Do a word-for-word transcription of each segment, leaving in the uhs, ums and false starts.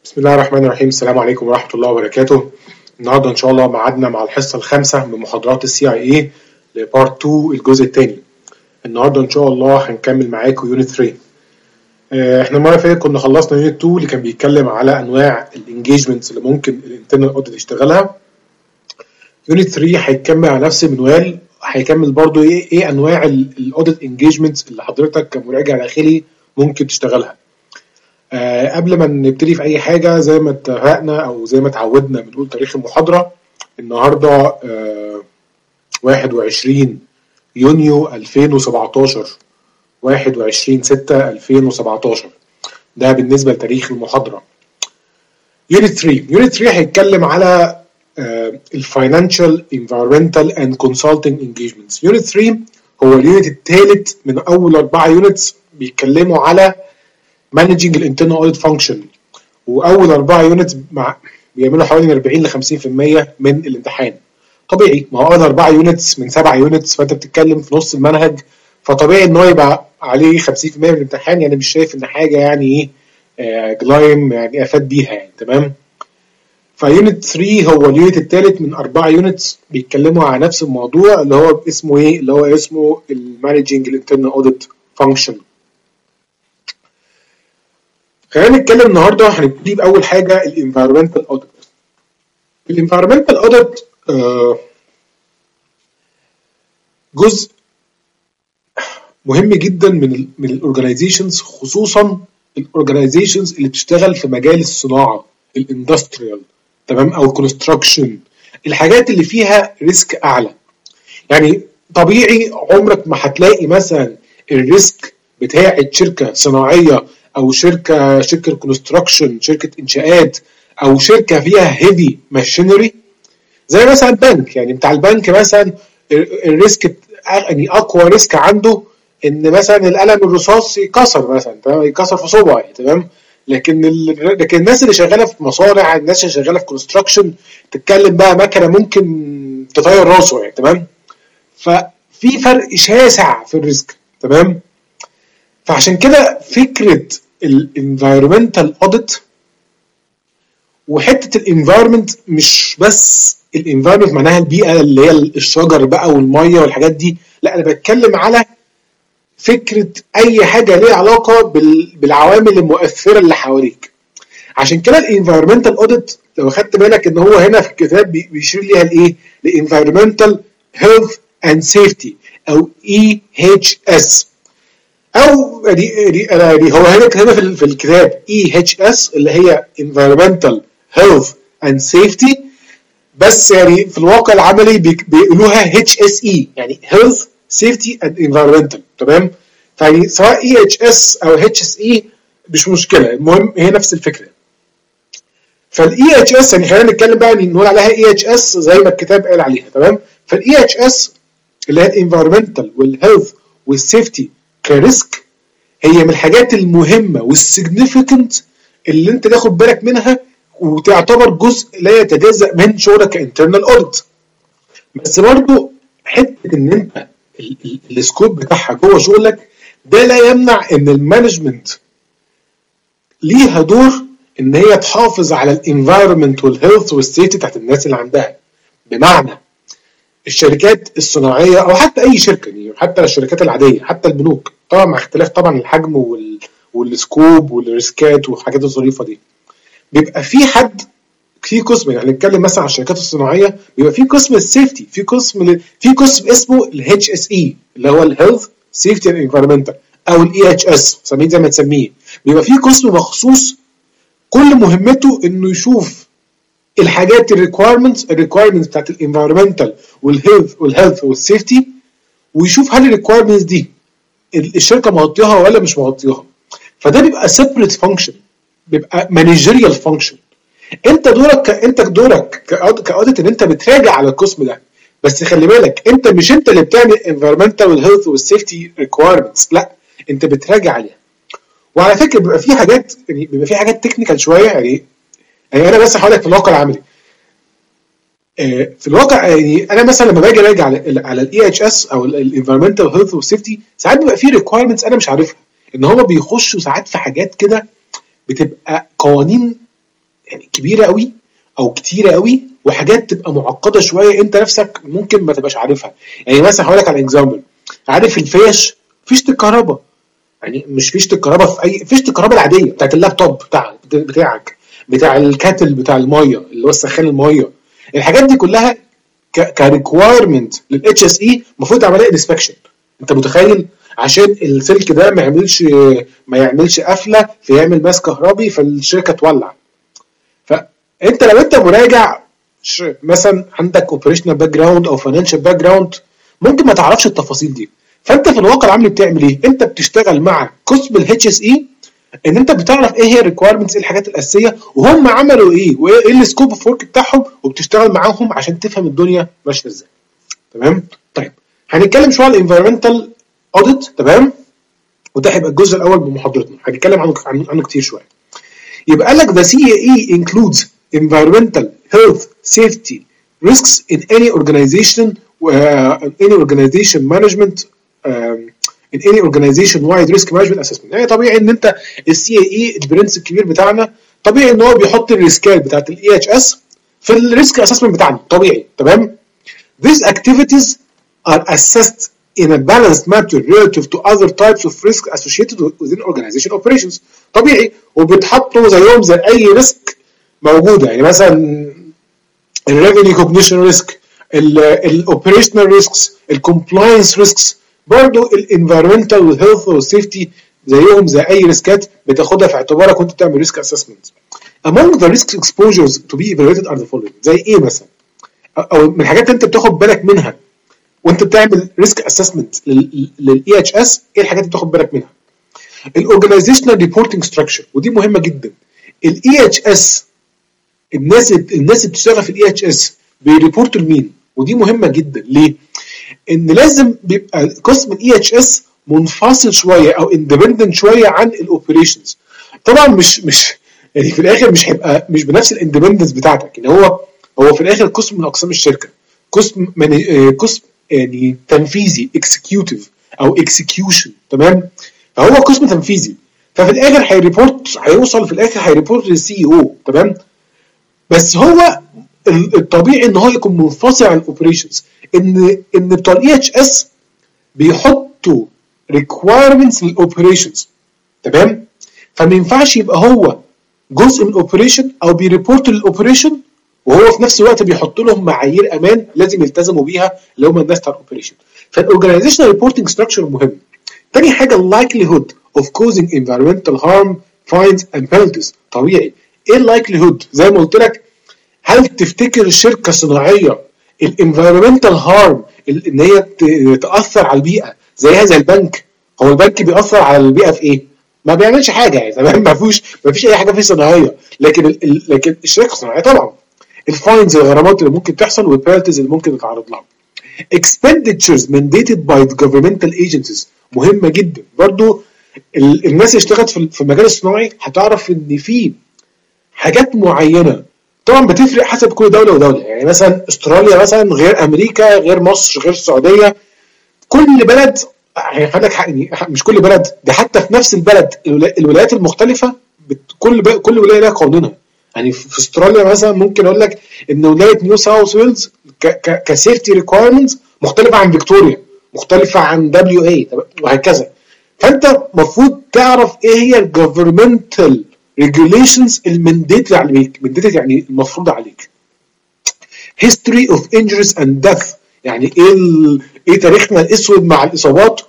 بسم الله الرحمن الرحيم. السلام عليكم ورحمة الله وبركاته. النهارده إن شاء الله ميعادنا مع الحصة الخامسة من محاضرات السي اي اي لبارت اتنين الجزء الثاني. النهارده إن شاء الله هنكمل معاكم يونت ثلاثة. احنا المرة اللي فاتت كنا خلصنا يونت اتنين اللي كان بيتكلم على أنواع الانجيجمنتس اللي ممكن الانترنال اوديت يشتغلها. يونت ثلاثة هيكمل على نفس المنوال، هيكمل برضو ايه ايه أنواع الاوديت انجيجمنتس اللي حضرتك كمراجع داخلي ممكن تشتغلها. أه قبل ما نبتدي في اي حاجه، زي ما اتفقنا او زي ما اتعودنا بنقول تاريخ المحاضره. النهارده أه واحد وعشرين يونيو ألفين وسبعتاشر، واحد وعشرين ستة ألفين وسبعتاشر، ده بالنسبه لتاريخ المحاضره. يونت ثلاثة يونت ثلاثة هيتكلم على أه الفاينانشال انفايرمنتال اند كونسلتنج انجيجمنتس. يونت ثلاثة هو اليونت الثالث من اول اربعه يونتس بيتكلموا على managing الانترنال اوديت فانكشن، واول اربعه يونت مع بيعملوا حوالي أربعين ل خمسين بالمية من الامتحان. طبيعي، ما هو اول اربعه يونتس من سبعه يونتس، فانت بتتكلم في نص المنهج، فطبيعي ان هو يبقى عليه خمسين بالمية من الامتحان. يعني مش شايف ان حاجه يعني ايه آه جلايم يعني افاد بيها يعني. تمام. فيونت ثلاثة هو اليونت الثالث من اربعه يونتس بيتكلموا على نفس الموضوع اللي هو اسمه ايه اللي هو اسمه المانجنج الانترنال اوديت فانكشن. خلينا نتكلم النهارده. هنبتدي باول حاجه الانفايرمنتال اوديت. الانفايرمنتال اوديت جزء مهم جدا من ال من الاورجنايزيشنز، خصوصا الاورجنايزيشنز اللي بتشتغل في مجال الصناعه، الاندستريال، تمام، او الكونستراكشن، الحاجات اللي فيها ريسك اعلى. يعني طبيعي عمرك ما هتلاقي مثلا الريسك بتاعه شركه صناعيه او شركه شركه كونستراكشن، شركه انشاءات، او شركه فيها هيفي ماشينري زي مثلا بنك. يعني بتاع البنك مثلا الريسك يعني اقوى ريسك عنده ان مثلا القلم الرصاص يكسر مثلا، تمام، يكسر في صبعه، تمام. لكن ال... لكن الناس اللي شغاله في مصانع، الناس اللي شغاله في كونستراكشن، تتكلم بقى مكنه ممكن تطير راسه يعني. تمام. ففي فرق شاسع في الريسك. تمام. فعشان كده فكره الانفايرمنتال اوديت وحته الانفايرمنت مش بس الانفايرمنت معناها البيئه اللي هي الشجر بقى والميه والحاجات دي، لا، انا بتكلم على فكره اي حاجه ليها علاقه بالعوامل المؤثره اللي حواليك. عشان كده الانفايرمنتال اوديت لو خدت بالك ان هو هنا في الكتاب بيشير ليها لايه؟ لانفايرمنتال هيلث اند سيفتي او اي اتش اس، او دي, دي, دي هو هنا هنا في الكتاب اي اتش اس اللي هي environmental health and safety، بس يعني في الواقع العملي بيقولوها اتش اس اي، يعني health safety and environmental. تمام. فيعني سواء اي اتش اس او اتش اس اي مش مشكله، المهم هي نفس الفكره. فالاي اتش اس يعني خلينا نتكلم بقى نقول عليها اي اتش اس زي ما الكتاب قال عليها. تمام. فالاي اتش اس اللي هي environmental والhealth والسيفتي كريسك هي من الحاجات المهمة والسيجنيفيكنت اللي انت تاخد بالك منها، وتعتبر جزء لا يتجزأ من شغلك كانترنال اوديت. بس برضو حتة ان انت السكوب بتاعها جوه شغلك ده لا يمنع ان المانجمنت ليها دور ان هي تحافظ على الانفايرمنت والهيلث والسيفتي بتاعت الناس اللي عندها. بمعنى الشركات الصناعيه او حتى اي شركه، يعني حتى الشركات العاديه، حتى البنوك، طبعا مع اختلاف طبعا الحجم وال... والسكوب والريسكات والحاجات الظريفه دي، بيبقى في حد في قسم. يعني نتكلم مثلا على الشركات الصناعيه، بيبقى في قسم السيفتي، في قسم في قسم اسمه الاتش اس اي اللي هو الهيلث سيفتي اند انفايرمنتال، او الاي اتش اس سميه زي ما تسميه. بيبقى في قسم مخصوص كل مهمته انه يشوف الحاجات الريكويرمنتس الريكويرمنتس بتاعت الانفايرمنتال والهيلث والهيلث والسيفتي، ويشوف هل الريكويرمنتس دي الشركه مغطيها ولا مش مغطيها. فده بيبقى سيبريت فانكشن، بيبقى مانجيريال فانكشن. انت دورك انت دورك كاوديت ان انت بتراجع على القسم ده، بس خلي بالك انت مش انت اللي بتعمل انفايرمنتال والهيلث والسيفتي ريكويرمنتس، لا، انت بتراجع عليها. وعلى فكره بيبقى في حاجات يعني بيبقى في حاجات تكنيكال شويه. يعني يعني انا بس هقول لك في الواقع العملي، في الواقع يعني انا مثلا لما باجي اراجع على على الاي اتش اس او الانفايرمنتال هيلث والسيفتي، ساعات بيبقى في ريكويرمنتس انا مش عارفها، ان هم بيخشوا ساعات في حاجات كده بتبقى قوانين يعني كبيره قوي او كتيره قوي، وحاجات تبقى معقده شويه انت نفسك ممكن ما تبقاش عارفها. يعني مثلا هقول لك على اكزامبل، عارف الفيش، فيشه الكهرباء، يعني مش فيشه الكهرباء في اي فيشه الكهرباء العاديه بتاعت اللابتوب بتاعك بتاعك بتاع الكاتل بتاع الميه اللي هو سخان الميه، الحاجات دي كلها كريكوايرمنت للاتش اس اي المفروض تعملها انسبكشن. انت متخيل؟ عشان السلك ده ما يعملش ما يعملش قفله فيعمل ماس كهربي فالشركه تولع. فانت لو انت مراجع مثلا عندك اوبريشنال باك جراوند او فاينانشال باك جراوند ممكن ما تعرفش التفاصيل دي. فانت في الواقع العملي بتعمل ايه؟ انت بتشتغل مع قسم الاتش اس اي ان انت بتعرف ايه هي الريكويرمنتس، ايه الحاجات الاساسيه وهم عملوا ايه وايه السكوب اوف ورك بتاعهم، وبتشتغل معاهم عشان تفهم الدنيا ماشيه ازاي. تمام؟ طيب هنتكلم شويه على الانفايرمنتال اوديت. تمام؟ وده هيبقى الجزء الاول من محاضرتنا، هنتكلم عنه عنه كتير شويه. يبقى لك the سي إيه إي includes environmental health safety risks in any organization uh, any organization management um, in any organization wide risk management assessment. يعني طبيعي ان انت السي إيه إي البرنس الكبير بتاعنا طبيعي ان هو بيحط الريسكات بتاعت الاي اتش اس في الريسك اسسمنت بتاعنا طبيعي. تمام؟ These activities are assessed in a balanced manner relative to other types of risk associated within organization operations. طبيعي، وبتحطوا زيهم زي اي ريسك موجوده. يعني مثلا الريفينيو كوجنيشن ريسك، الاوبريشنال ريسكس، الكومبلاينس ريسكس، برضو الانفيرمنتال والهيلث والسيفتي زيهم زي اي ريسكات بتاخدها في اعتبارك وانت بتعمل ريسك اسسمنت. Among the risk exposures to be evaluated are the following. زي ايه مثلا؟ او من الحاجات اللي انت بتاخد بالك منها وانت بتعمل ريسك اسسمنت للاي اتش اس، ايه الحاجات اللي بتاخد بالك منها؟ الاورجنايزيشنال ريبورتنج ستراكشر، ودي مهمه جدا. الاي اتش اس الناس الناس اللي بتشتغل في الاي اتش اس بيريبورتوا لمين؟ ودي مهمه جدا. ليه؟ ان لازم بيبقى قسم الاي اتش اس منفصل شويه او اندبندنت شويه عن الاوبريشنز. طبعا مش مش يعني في الاخر مش هيبقى مش بنفس الاندبندنس بتاعتك. يعني هو هو في الاخر قسم من اقسام الشركه، قسم من قسم يعني تنفيذي اكسكيوتيف او اكسكيوشن. تمام؟ فهو قسم تنفيذي، ففي الاخر هيريبورت هيوصل في الاخر هيريبورت للسي او. تمام؟ بس هو الطبيعي ان هو يكون منفصل عن الاوبريشنز، ان ان بتوع الاي اتش اس بيحطوا ريكوايرمنتس للاوبريشنز. تمام؟ فما ينفعش يبقى هو جزء من الاوبريشن او بيريبورت للاوبريشن وهو في نفس الوقت بيحط لهم معايير امان لازم يلتزموا بيها اللي هم الناس بتاع الاوبريشن. فالاورجنايزيشنال ريبورتنج ستراكشر مهم. تاني حاجه اللايكليهود اوف كوزنج انفيرمنتال هارم فاينز اند بينالتيز. طبيعي ايه اللايكليهود؟ زي ما قلت لك، هل تفتكر الشركه الصناعيه الانفيرمنتال هارم ان هي تاثر على البيئه زيها زي البنك؟ هو البنك بيأثر على البيئه في ايه؟ ما بيعملش حاجه يعني. تمام؟ ما فيش ما فيش اي حاجه فيه صناعيه، لكن ال لكن الشركه الصناعيه طبعا الفاينز الغرامات اللي ممكن تحصل والبينالتيز اللي ممكن تتعرض لها. expenditures mandated by the governmental agencies مهمه جدا. برضو الناس اللي اشتغلت في المجال الصناعي هتعرف ان في حاجات معينه طبعا بتفرق حسب كل دوله ودوله. يعني مثلا استراليا مثلا غير امريكا غير مصر غير السعوديه. كل بلد هيخليك يعني مش كل بلد ده، حتى في نفس البلد الولايات المختلفه كل كل ولايه لها قانونها. يعني في استراليا مثلا ممكن اقول لك ان ولايه نيو ساوث ويلز كسيفتي ريكويرمنتس مختلفه عن فيكتوريا، مختلفه عن دبليو اي وهكذا. فانت المفروض تعرف ايه هي الجفرمنتال ريجوليشنز المنديتد عليك. منديتد يعني المفروض عليك. history of injuries and death، يعني ايه ال... ايه تاريخنا الاسود مع الاصابات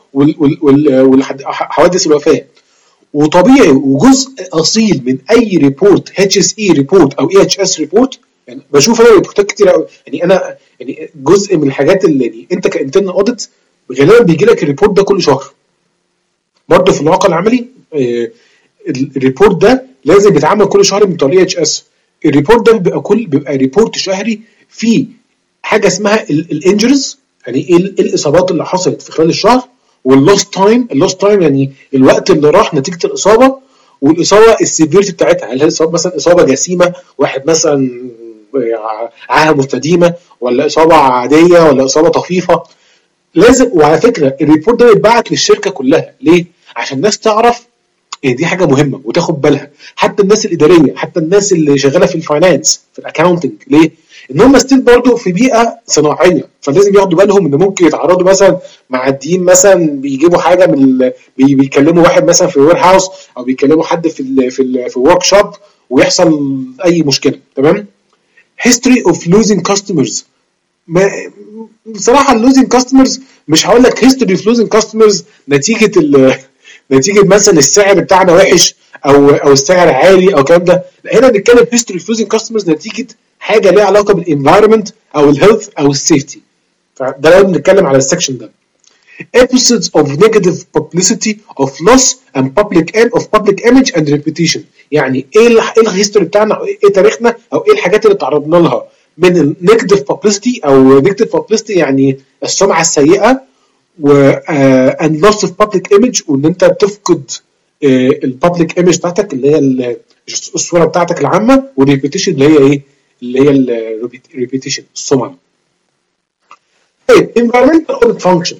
والحوادث الوفاه. وطبيعي وجزء اصيل من اي ريبورت اتش اس اي ريبورت او اي اتش اس ريبورت. يعني بشوف انا ريبورتات كتير قوي. يعني انا يعني جزء من الحاجات اللي يعني انت كانترنال اوديت غالبا بيجي لك الريبورت ده كل شهر. برضه في الواقع العملي آه الريبورت ده لازم يتعمل كل شهر من طريق اتش اس. الريبورت ده بيبقى كل بيبقى ريبورت شهري فيه حاجه اسمها الانجريز، يعني ايه الاصابات اللي حصلت في خلال الشهر، واللوست تايم. اللوست تايم يعني الوقت اللي راح نتيجه الاصابه، والاصابه السيفيرتي بتاعتها، هل هي اصابه مثلا اصابه جسيمه واحد مثلا عاهه مستديمه، ولا اصابه عاديه، ولا اصابه طفيفه. لازم. وعلى فكره الريبورت ده بيتبعت للشركه كلها. ليه؟ عشان الناس تعرف يعني دي حاجه مهمه وتاخد بالها، حتى الناس الاداريه، حتى الناس اللي شغاله في الفاينانس في الاكاونتنج. ليه؟ ان هم ستيل برضه في بيئه صناعيه، فلازم ياخدوا بالهم ان ممكن يتعرضوا مثلا معديين مثلا بيجيبوا حاجه من ال... بي... بيكلموا واحد مثلا في الوير هاوس، او بيكلموا حد في ال... في ال... في الورك شوب، ويحصل اي مشكله. تمام. history of losing customers. ما بصراحه اللوزنج كاستمرز مش هقول لك هيستوري اوف لوزنج كاستمرز نتيجه ال نتيجه مثلا السعر بتاعنا وحش او او السعر عالي او الكلام ده، هنا بنتكلم هيستوري اوف لوزنج كاستمرز نتيجه حاجه ليها علاقه بالانفايرمنت او الهيلث او السيفتي. فده لازم نتكلم على السكشن ده. episodes of negative publicity of loss and public of public image and reputation. يعني ايه ايه الهيستوري بتاعنا، او ايه تاريخنا، او ايه الحاجات اللي تعرضنا لها من النيجاتيف publicity، او نيجاتيف publicity يعني السمعه السيئه، و uh, and loss of public image، وان انت بتفقد البابليك ايمج بتاعتك اللي هي الصوره بتاعتك العامه، والريبيتيشن اللي هي ايه، اللي هي الريبيتيشن السمعه. طيب environmental audit function.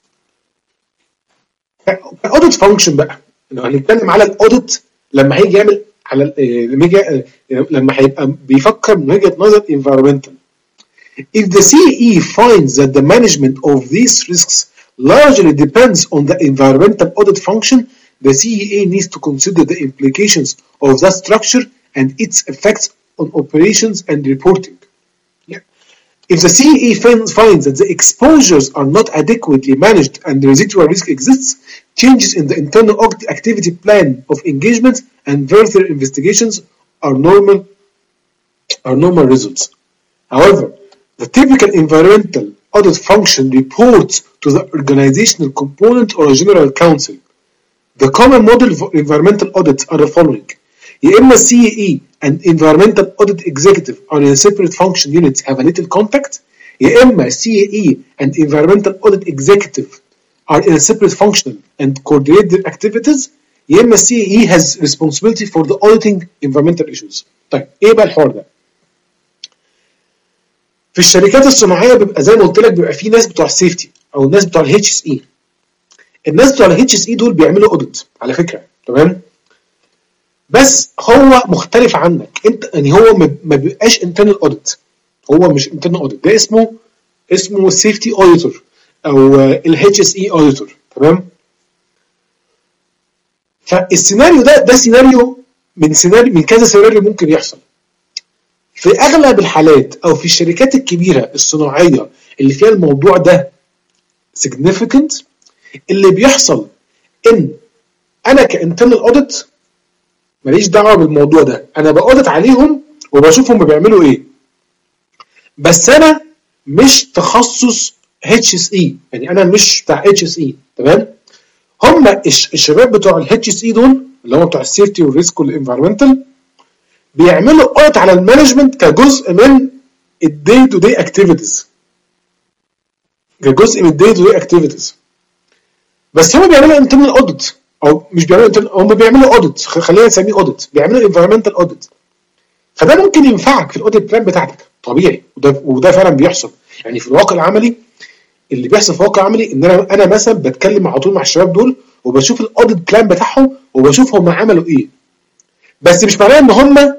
الاوديت فانكشن بقى لو هنتكلم على الاوديت لما هيجي يعمل على لما يجي لما هيبقى بيفكر من وجهه نظر environmental. If the C E E finds that the management of these risks largely depends on the environmental audit function, the C E A needs to consider the implications of that structure and its effects on operations and reporting. If the C E E finds that the exposures are not adequately managed and the residual risk exists, changes in the internal activity plan of engagement and further investigations are normal, are normal results. However, the typical environmental audit function reports to the organizational component or a general counsel. The common model for environmental audits are the following. يا إما C E E and environmental audit executive are in separate function units have a little contact. يا إما C E E and environmental audit executive are in a separate function and coordinate their activities. يا إما C E E has responsibility for the auditing environmental issues. طيب إيه بقى الحوار ده؟ في الشركات الصناعية بيبقى زي ما قلت لك بيبقى في ناس بتوع السيفتي أو الناس بتوع ال H S E. الناس بتوع ال H S E دول بيعملوا audit على فكرة. تمام؟ بس هو مختلف عنك انت، يعني هو ما بيبقاش internal audit، هو مش internal audit، ده اسمه اسمه safety auditor او ال H S E auditor. تمام. فالسيناريو ده ده سيناريو من سيناريو من كذا سيناريو ممكن يحصل. في اغلب الحالات او في الشركات الكبيره الصناعيه اللي فيها الموضوع ده significant، اللي بيحصل ان انا كانترنال اوديت ماليش دعوه بالموضوع ده، انا باودت عليهم وبشوف هم بيعملوا ايه، بس انا مش تخصص H S E، يعني انا مش بتاع H S E. تمام. هم الشباب بتوع ال H S E دول اللي هم بتوع السيفتي والريسك والانفيرمنتال بيعملوا اودت على المانجمنت كجزء من الدي تو دي اكتيفيتيز، كجزء من الدي تو دي اكتيفيتيز. بس هم بيعملوا انترنال اودت، او مش بيعملوا، هم بيعملوا اوديت، خلينا نسميه اوديت، بيعملوا انفيرمنتال اوديت. فده ممكن ينفعك في الاوديت بلان بتاعتك طبيعي، وده وده فعلا بيحصل. يعني في الواقع العملي اللي بيحصل في الواقع العملي ان انا انا مثلا بتكلم على طول مع الشباب دول وبشوف الاوديت بلان بتاعهم وبشوف هم عملوا ايه. بس مش معناه ان هم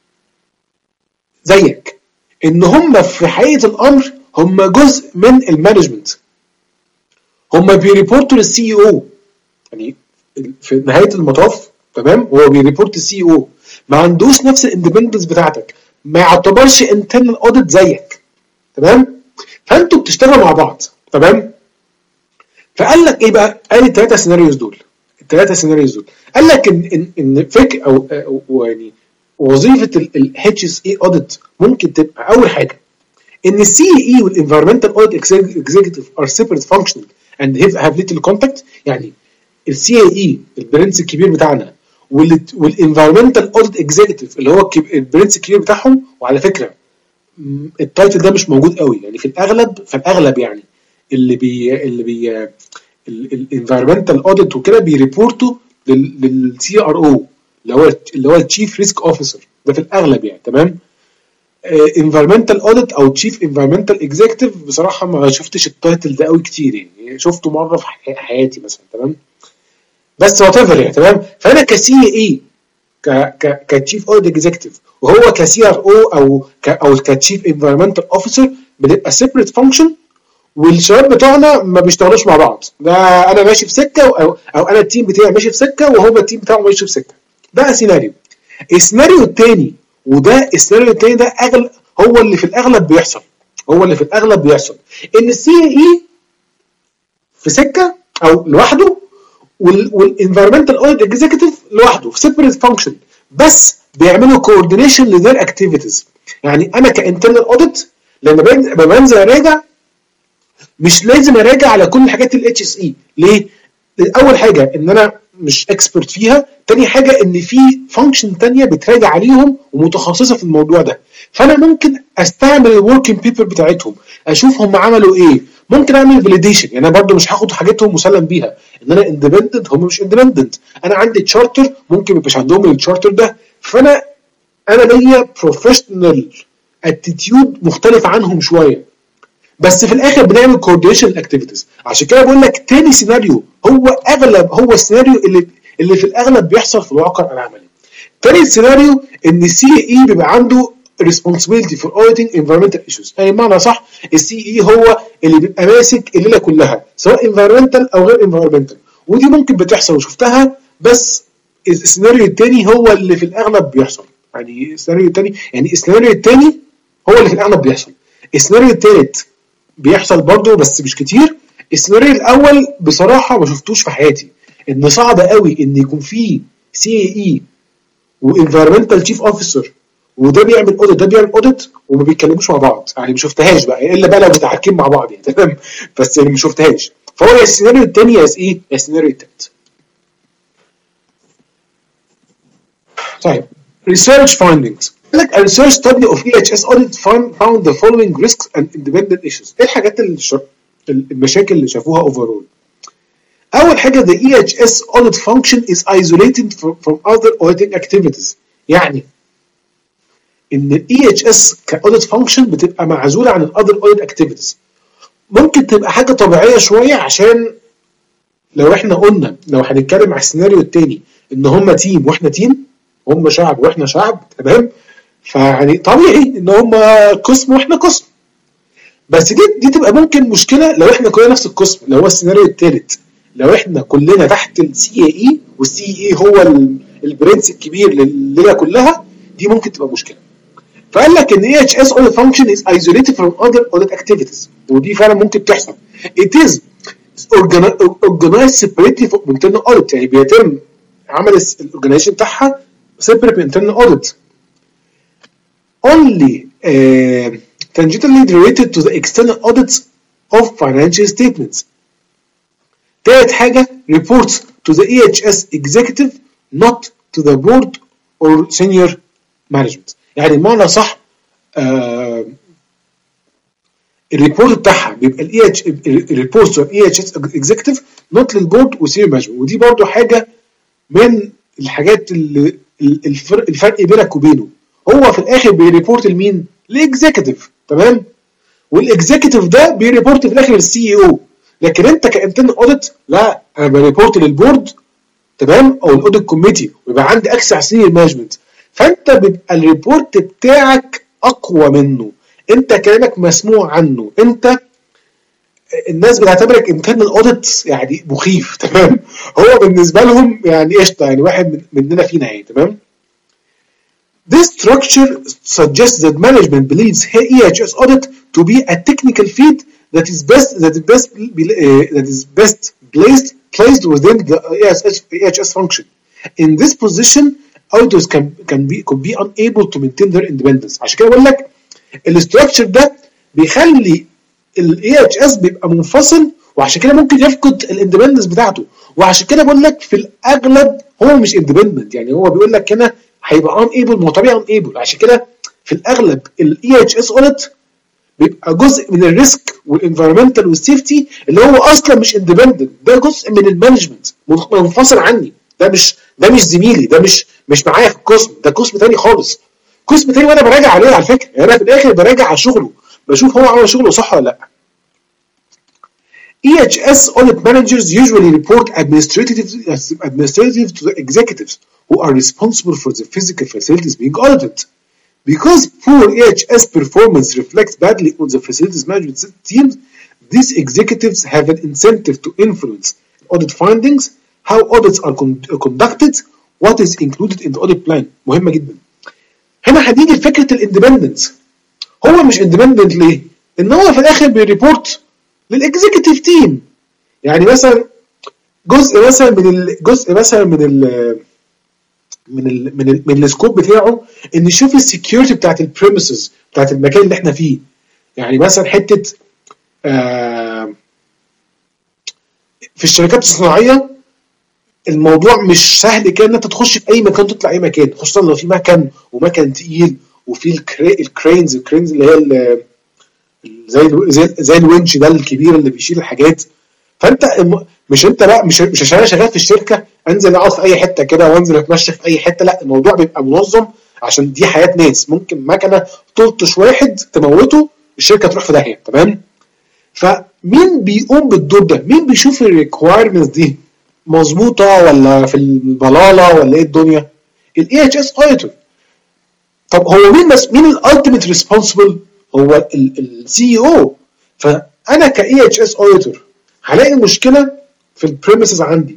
زيك، ان هم في حقيقه الامر هم جزء من المانجمنت، هم بيريبورتوا للسي او، يعني في نهايه المطاف. تمام. هو بيريبورت السي او، ما عندوش نفس الاندبندنس بتاعتك، ما يعتبرش انترنال اوديت زيك. تمام. فانتوا بتشتغلوا مع بعض. تمام. فقال لك ايه بقى؟ قال الثلاثه سيناريوز دول، الثلاثه سيناريوز دول قال لك ان ان ان فك او, أو يعني وظيفه الاتش اس اي اوديت ممكن تبقى اول حاجه ان السي اي والانفيرمنتال اوديت اكزيكتيف ار سيبريت فانكشنال اند هاف ليتل كونتاكت. يعني السي اي البرنس الكبير بتاعنا والانفيرمنتال اوديت اكزيكتيف اللي هو البرنس الكبير بتاعهم. وعلى فكره التايتل ده مش موجود قوي، يعني في الاغلب في الاغلب يعني اللي بي اللي بي الانفيرمنتال اوديت وكده بيريبورتوا للسي ار او اللي هو اللي هو التشيف ريسك اوفيسر، ده في الاغلب يعني. تمام. انفيرمنتال اوديت او تشيف انفيرمنتال اكزيكتيف بصراحه ما شفتش التايتل ده قوي كتير، يعني شفته مره في حياتي مثلا. تمام. بس وات ايفر يعني تمام. فانا كسي اي ك ك كتشيف اوديت اكزيكتيف وهو كسي ار او او ك او كتشيف انفيرمنتال اوفيسر بنبقى سيبريت فانكشن، والشباب بتوعنا ما بيشتغلوش مع بعض. ده انا ماشي في سكه او, أو انا التيم بتاعي ماشي في سكه وهو التيم بتاعه ماشي في سكه. ده سيناريو. السيناريو الثاني، وده السيناريو الثاني ده اغلب هو اللي في الاغلب بيحصل هو اللي في الاغلب بيحصل ان السي اي في سكه او لوحده، والانفيرمنتال اوديت اكزيكتيف لوحده في سيبريت فانكشن، بس بيعملوا كوردينيشن لذير اكتيفيتيز. يعني انا كانترنال اوديت لما بنزل اراجع مش لازم اراجع على كل حاجات الاتش اس اي. ليه؟ اول حاجه ان انا مش اكسبرت فيها، تاني حاجه ان في فانكشن تانية بتراجع عليهم ومتخصصه في الموضوع ده، فانا ممكن استعمل الوركينج بيبر بتاعتهم اشوف هم عملوا ايه. ممكن اعمل فاليديشن، يعني انا برده مش هاخد حاجتهم مسلم بيها ان انا اندبندنت هم مش اندبندنت. انا عندي تشارتر ممكن ما يبقاش عندهم التشارتر ده، فانا انا ليا بروفيشنال اتيتيود مختلف عنهم شويه، بس في الاخر بنعمل كوردينيشن الاكتيفيتيز. عشان كده بقول لك تاني سيناريو هو اغلب هو السيناريو اللي اللي في الاغلب بيحصل في الواقع العملي. تاني سيناريو ان السي اي بيبقى عنده responsibility for auditing environmental issues، يعني بمعنى صح السي اي هو اللي بيبقى ماسك الليله كلها سواء environmental او غير environmental، ودي ممكن بتحصل وشفتها. بس السيناريو الثاني هو اللي في الاغلب بيحصل. يعني السيناريو الثاني يعني السيناريو الثاني هو اللي في الاغلب بيحصل. السيناريو الثالث بيحصل برضه بس مش كتير. السيناريو الاول بصراحه ما شفتوش في حياتي، ان صعب قوي ان يكون في سي اي وانفيرمنتال تشيف اوفيسر وده بيعمل اوديت ده بيعمل اوديت وما بيتكلموش مع بعض. يعني ما شفتهاش بقى الا بقى لو متحكمين مع بعض يعني تمام، بس يعني ما شفتهاش. فهو يا السيناريو الثاني يا ايه يا السيناريو الثالث. طيب research findings. like a research study of E H S audit found, found the following risks and independent issues. ايه الحاجات اللي ش... المشاكل اللي شافوها overall؟ اول حاجه the E H S audit function is isolated from, from other auditing activities. يعني ان ال E H S كaudit function بتبقى معزوله عن ال other audit activities. ممكن تبقى حاجه طبيعيه شويه، عشان لو احنا قلنا لو هنتكلم على السيناريو الثاني ان هم تيم واحنا تيم، هم شعب واحنا شعب، تمام؟ فيعني طبيعي ان هم قسم واحنا قسم. بس دي دي تبقى ممكن مشكله لو احنا كلنا نفس القسم، اللي هو السيناريو الثالث لو احنا كلنا تحت السي اي والسي اي هو البرنس الكبير للليله كلها، دي ممكن تبقى مشكله. فقال لك ان E H S audit function is isolated from other audit activities، ودي فعلا ممكن تحصل. It is organized separately from internal audit، يعني بيتم عمل الاورجنايزيشن بتاعها separate من internal audit. Only uh, tangentially related to the external audits of financial statements. تالت حاجة reports to the E H S executive not to the board or senior management. يعني بمعنى صح آه الريبورت بتاعها بيبقى ال E H reports to E H S executive not للبورد وسينيور مانجمنت، ودي برضو حاجة من الحاجات اللي الفرق, الفرق بينك وبينه. هو في الاخر بيريبورت لمين؟ للاكزيكتيف، تمام؟ والاكزيكتيف ده بيريبورت في الاخر للسي اي او. لكن انت كانترنال اوديت لا، انا بريبورت للبورد، تمام، او الاوديت كوميتي، ويبقى عندي اكسس على السينيور مانجمنت. فانت بيبقى الريبورت بتاعك اقوى منه، انت كلامك مسموع عنه، انت الناس بتعتبرك انترنال اوديت يعني مخيف، تمام؟ هو بالنسبه لهم يعني قشطه، يعني واحد مننا فينا يعني، تمام؟ This structure suggests that management believes E H S audit to be a technical feat that is best that is best uh, that is best placed placed within the E H S function. In this position, auditors can can be could be unable to maintain their independence. عشان كده بقول لك الاستراكشر ده بيخلي ال E H S بيبقى منفصل، وعشان كده ممكن يفقد الاندبندنس بتاعته. وعشان كده بقول لك في الاغلب هو مش اندبندنت، يعني هو بيقول لك هنا هيبقى unable، ما هو طبيعي unable. عشان كده في الاغلب ال E H S audit بيبقى جزء من الريسك والانفيرمنتال والسيفتي اللي هو اصلا مش اندبندنت، ده جزء من المانجمنت منفصل عني، ده مش ده مش زميلي، ده مش مش معايا في القسم، ده قسم تاني خالص، قسم تاني وانا براجع عليه على فكره. يعني انا في الاخر براجع على شغله، بشوف هو عمل شغله صح ولا لا. E H S audit managers usually report administrative administrative to the executives who are responsible for the physical facilities being audited. Because poor E H S performance reflects badly on the facilities management teams, these executives have an incentive to influence audit findings, how audits are conducted, what is included in the audit plan. مهمة جدا. هنا هنيجي لفكرة الاندبندنس. هو مش اندبندنت ليه؟ ان هو في الاخر بيريبورت للاكزيكتيف تيم. يعني مثلا جزء مثلا من الجزء مثلا من ال من ال من ال من السكوب بتاعه ان يشوف السكيورتي بتاعت البريمسز بتاعت المكان اللي احنا فيه. يعني مثلا حته آه في الشركات الصناعيه الموضوع مش سهل كده ان انت تخش في اي مكان تطلع اي مكان، خصوصا لو في مكان ومكان تقيل وفي الكري الكرينز الكرينز اللي هي زي زي زي الونش ده الكبير اللي بيشيل الحاجات. فانت مش انت لا مش مش عشان انا شغال في الشركه انزل اقعد في اي حته كده وانزل اتمشى في اي حته، لا الموضوع بيبقى منظم عشان دي حياه ناس. ممكن مكنه تلطش واحد تموته الشركه تروح في داهيه. تمام. فمين بيقوم بالدور ده؟ مين بيشوف الريكوايرمنتس دي مظبوطه ولا في البلاله ولا ايه الدنيا؟ الاي اتش اس اوديتور. طب هو مين بس مين الالتيميت ريسبونسبل؟ هو السي او. فانا كاي اتش اس اوديتور هلاقي مشكله في البريمسز عندي.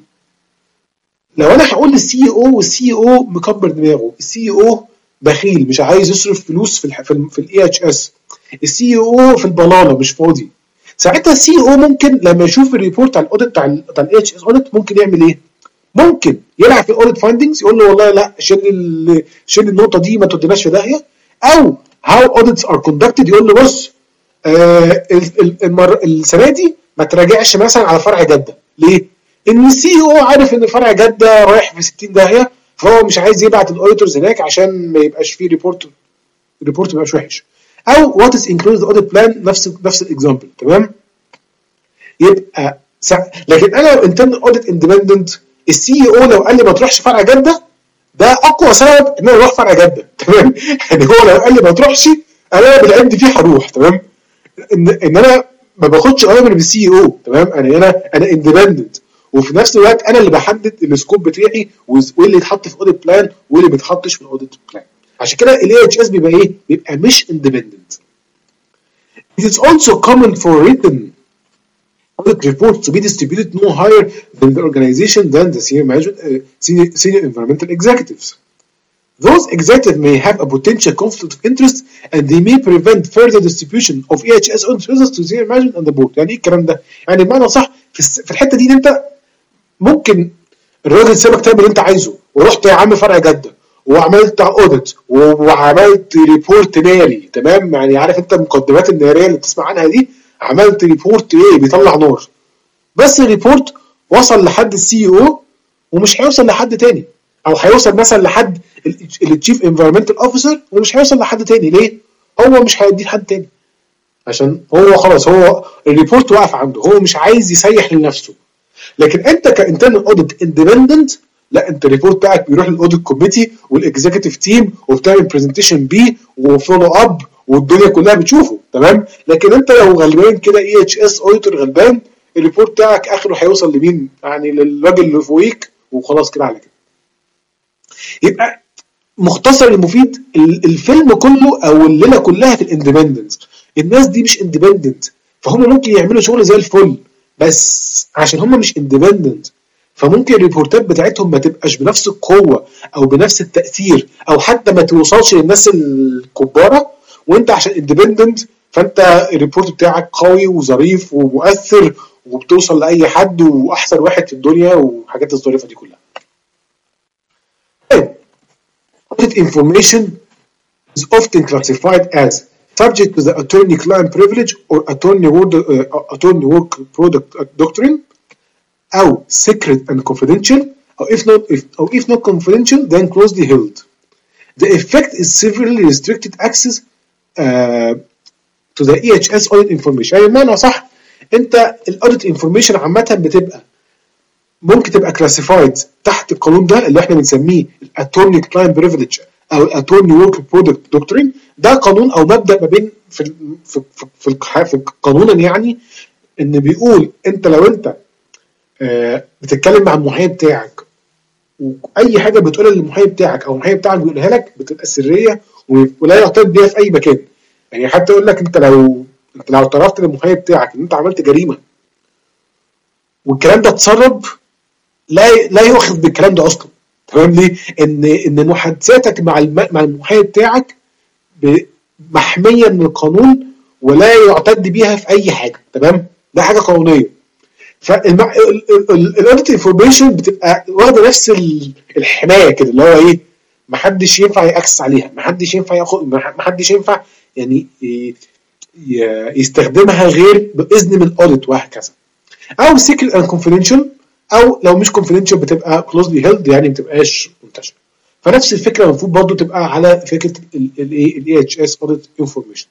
لو انا هقول للسي او والسي او مكبر دماغه، السي او بخيل مش عايز يصرف فلوس في ال في الاي اتش اس، السي او في البلاله مش فاضي، ساعتها السي او ممكن لما يشوف الريبورت على الاوديت بتاع بتاع الاي اتش اس اوديت ممكن يعمل ايه؟ ممكن يلعب في الاوديت فايندنجز يقول له والله لا شيل شيل النقطه دي ما توديناش في داهيه، او هاو اوديتس ار كوندكتد يقول له بص آه المر... السنه دي ما تراجعش مثلا على فرع جده. ليه؟ ان السي او عارف ان فرع جده رايح في ستين داهيه، فهو مش عايز يبعت الاوديتورز هناك عشان ما يبقاش فيه ريبورت ريبورت ما يبقاش وحش. او وات از انكلودد اوديت بلان نفس نفس الاكزامبل. تمام. يبقى سع... لكن انا لو انترن اوديت اندبندنت السي او لو قال لي ما تروحش فرع جده ده اقوى سبب ان انا اروح فرع جده. تمام. يعني هو لو قال لي ما تروحش انا بالعند فيه هروح. تمام. ان ان انا ما باخدش اوامر من السي او. تمام. انا انا انا اندبندنت وفي نفس الوقت انا اللي بحدد السكوب بتاعي واللي يتحط في اوديت بلان واللي ما يتحطش في الاوديت بلان. عشان كده الاي اتش اس بيبقى ايه؟ بيبقى مش اندبندنت. It is also common for written audit reports to be distributed no higher than the organization than the senior management uh, senior, senior environmental executives. Those executives may have a potential conflict of interest and they may prevent further distribution of E H S audit results to senior management and the board. يعني ايه الكلام ده؟ يعني بمعنى صح في, في الحته دي انت ممكن الراجل سابك تعمل اللي انت عايزه ورحت يا عم فرع جده وعملت اوديت وعملت ريبورت ناري. تمام. يعني عارف انت المقدمات الناريه اللي بتسمع عنها دي، عملت ريبورت ايه بيطلع نار، بس الريبورت وصل لحد السي او ومش هيوصل لحد تاني، او هيوصل مثلا لحد التشيف انفيرمنتال اوفيسر ومش هيوصل لحد تاني. ليه؟ هو مش هيديه لحد تاني عشان هو خلاص هو الريبورت واقف عنده، هو مش عايز يسيح لنفسه. لكن انت كانترنال اوديت اندبندنت لا، انت الريبورت بتاعك بيروح للاوديت كوميتي والاكزيكتيف تيم وبتعمل برزنتيشن بيه وفولو اب والدنيا كلها بتشوفه. تمام. لكن انت لو غلبان كده اي اتش اس اوديتور غلبان الريبورت بتاعك اخره هيوصل لمين؟ يعني للراجل اللي فوقيك وخلاص كده على كده. يبقى مختصر المفيد الفيلم كله او الليله كلها في الاندبندنس. الناس دي مش اندبندنت فهم ممكن يعملوا شغل زي الفل، بس عشان هم مش اندبندنت فممكن الريبورتات بتاعتهم ما تبقاش بنفس القوه او بنفس التاثير او حتى ما توصلش للناس الكباره، وانت عشان اندبندنت فانت الريبورت بتاعك قوي وظريف ومؤثر وبتوصل لاي حد واحسن واحد في الدنيا وحاجات الظريفه دي كلها. Audit information is often classified as subject to the attorney-client privilege or attorney work, uh, attorney work product doctrine, أو secret and confidential, أو if not if أو if not confidential then closely held. The effect is severely restricted access uh, to the E H S audit information. يعني بمعنى صح أنت الاوديت information عامة بتبقى ممكن تبقى classified تحت القانون ده اللي احنا بنسميه attorney client privilege أو attorney work product doctrine. ده قانون أو مبدأ ما بين في في في, في قانونا يعني ان بيقول انت لو انت آه بتتكلم مع المحامي بتاعك واي حاجه بتقولها للمحامي بتاعك او المحامي بتاعك بيقولها لك بتبقى سريه ولا يعترف بيها في اي مكان. يعني حتى يقول لك انت لو انت لو اعترفت للمحامي بتاعك ان انت عملت جريمه والكلام ده اتسرب، لا لا يؤخذ بالكلام ده اصلا. تمام؟ ليه؟ ان ان محادثاتك مع الم... مع المحامي بتاعك محميه من القانون ولا يعتد بيها في اي حاجه. تمام؟ ده حاجه قانونيه. فالاوديت انفورميشن بتبقى واخده نفس الحمايه كده، اللي هو ايه، محدش ينفع ياكسس عليها، محدش ينفع ياخد، محدش ينفع يعني يستخدمها غير باذن من الاوديت وهكذا. او سيكريت اند كونفيدنشال، او لو مش كونفيدنشال بتبقى كلوزلي هيلد، يعني ما بتبقاش منتشره. فنفس الفكره المفروض برضو تبقى على فكره الايه الاي اتش اس اوديت انفورميشن.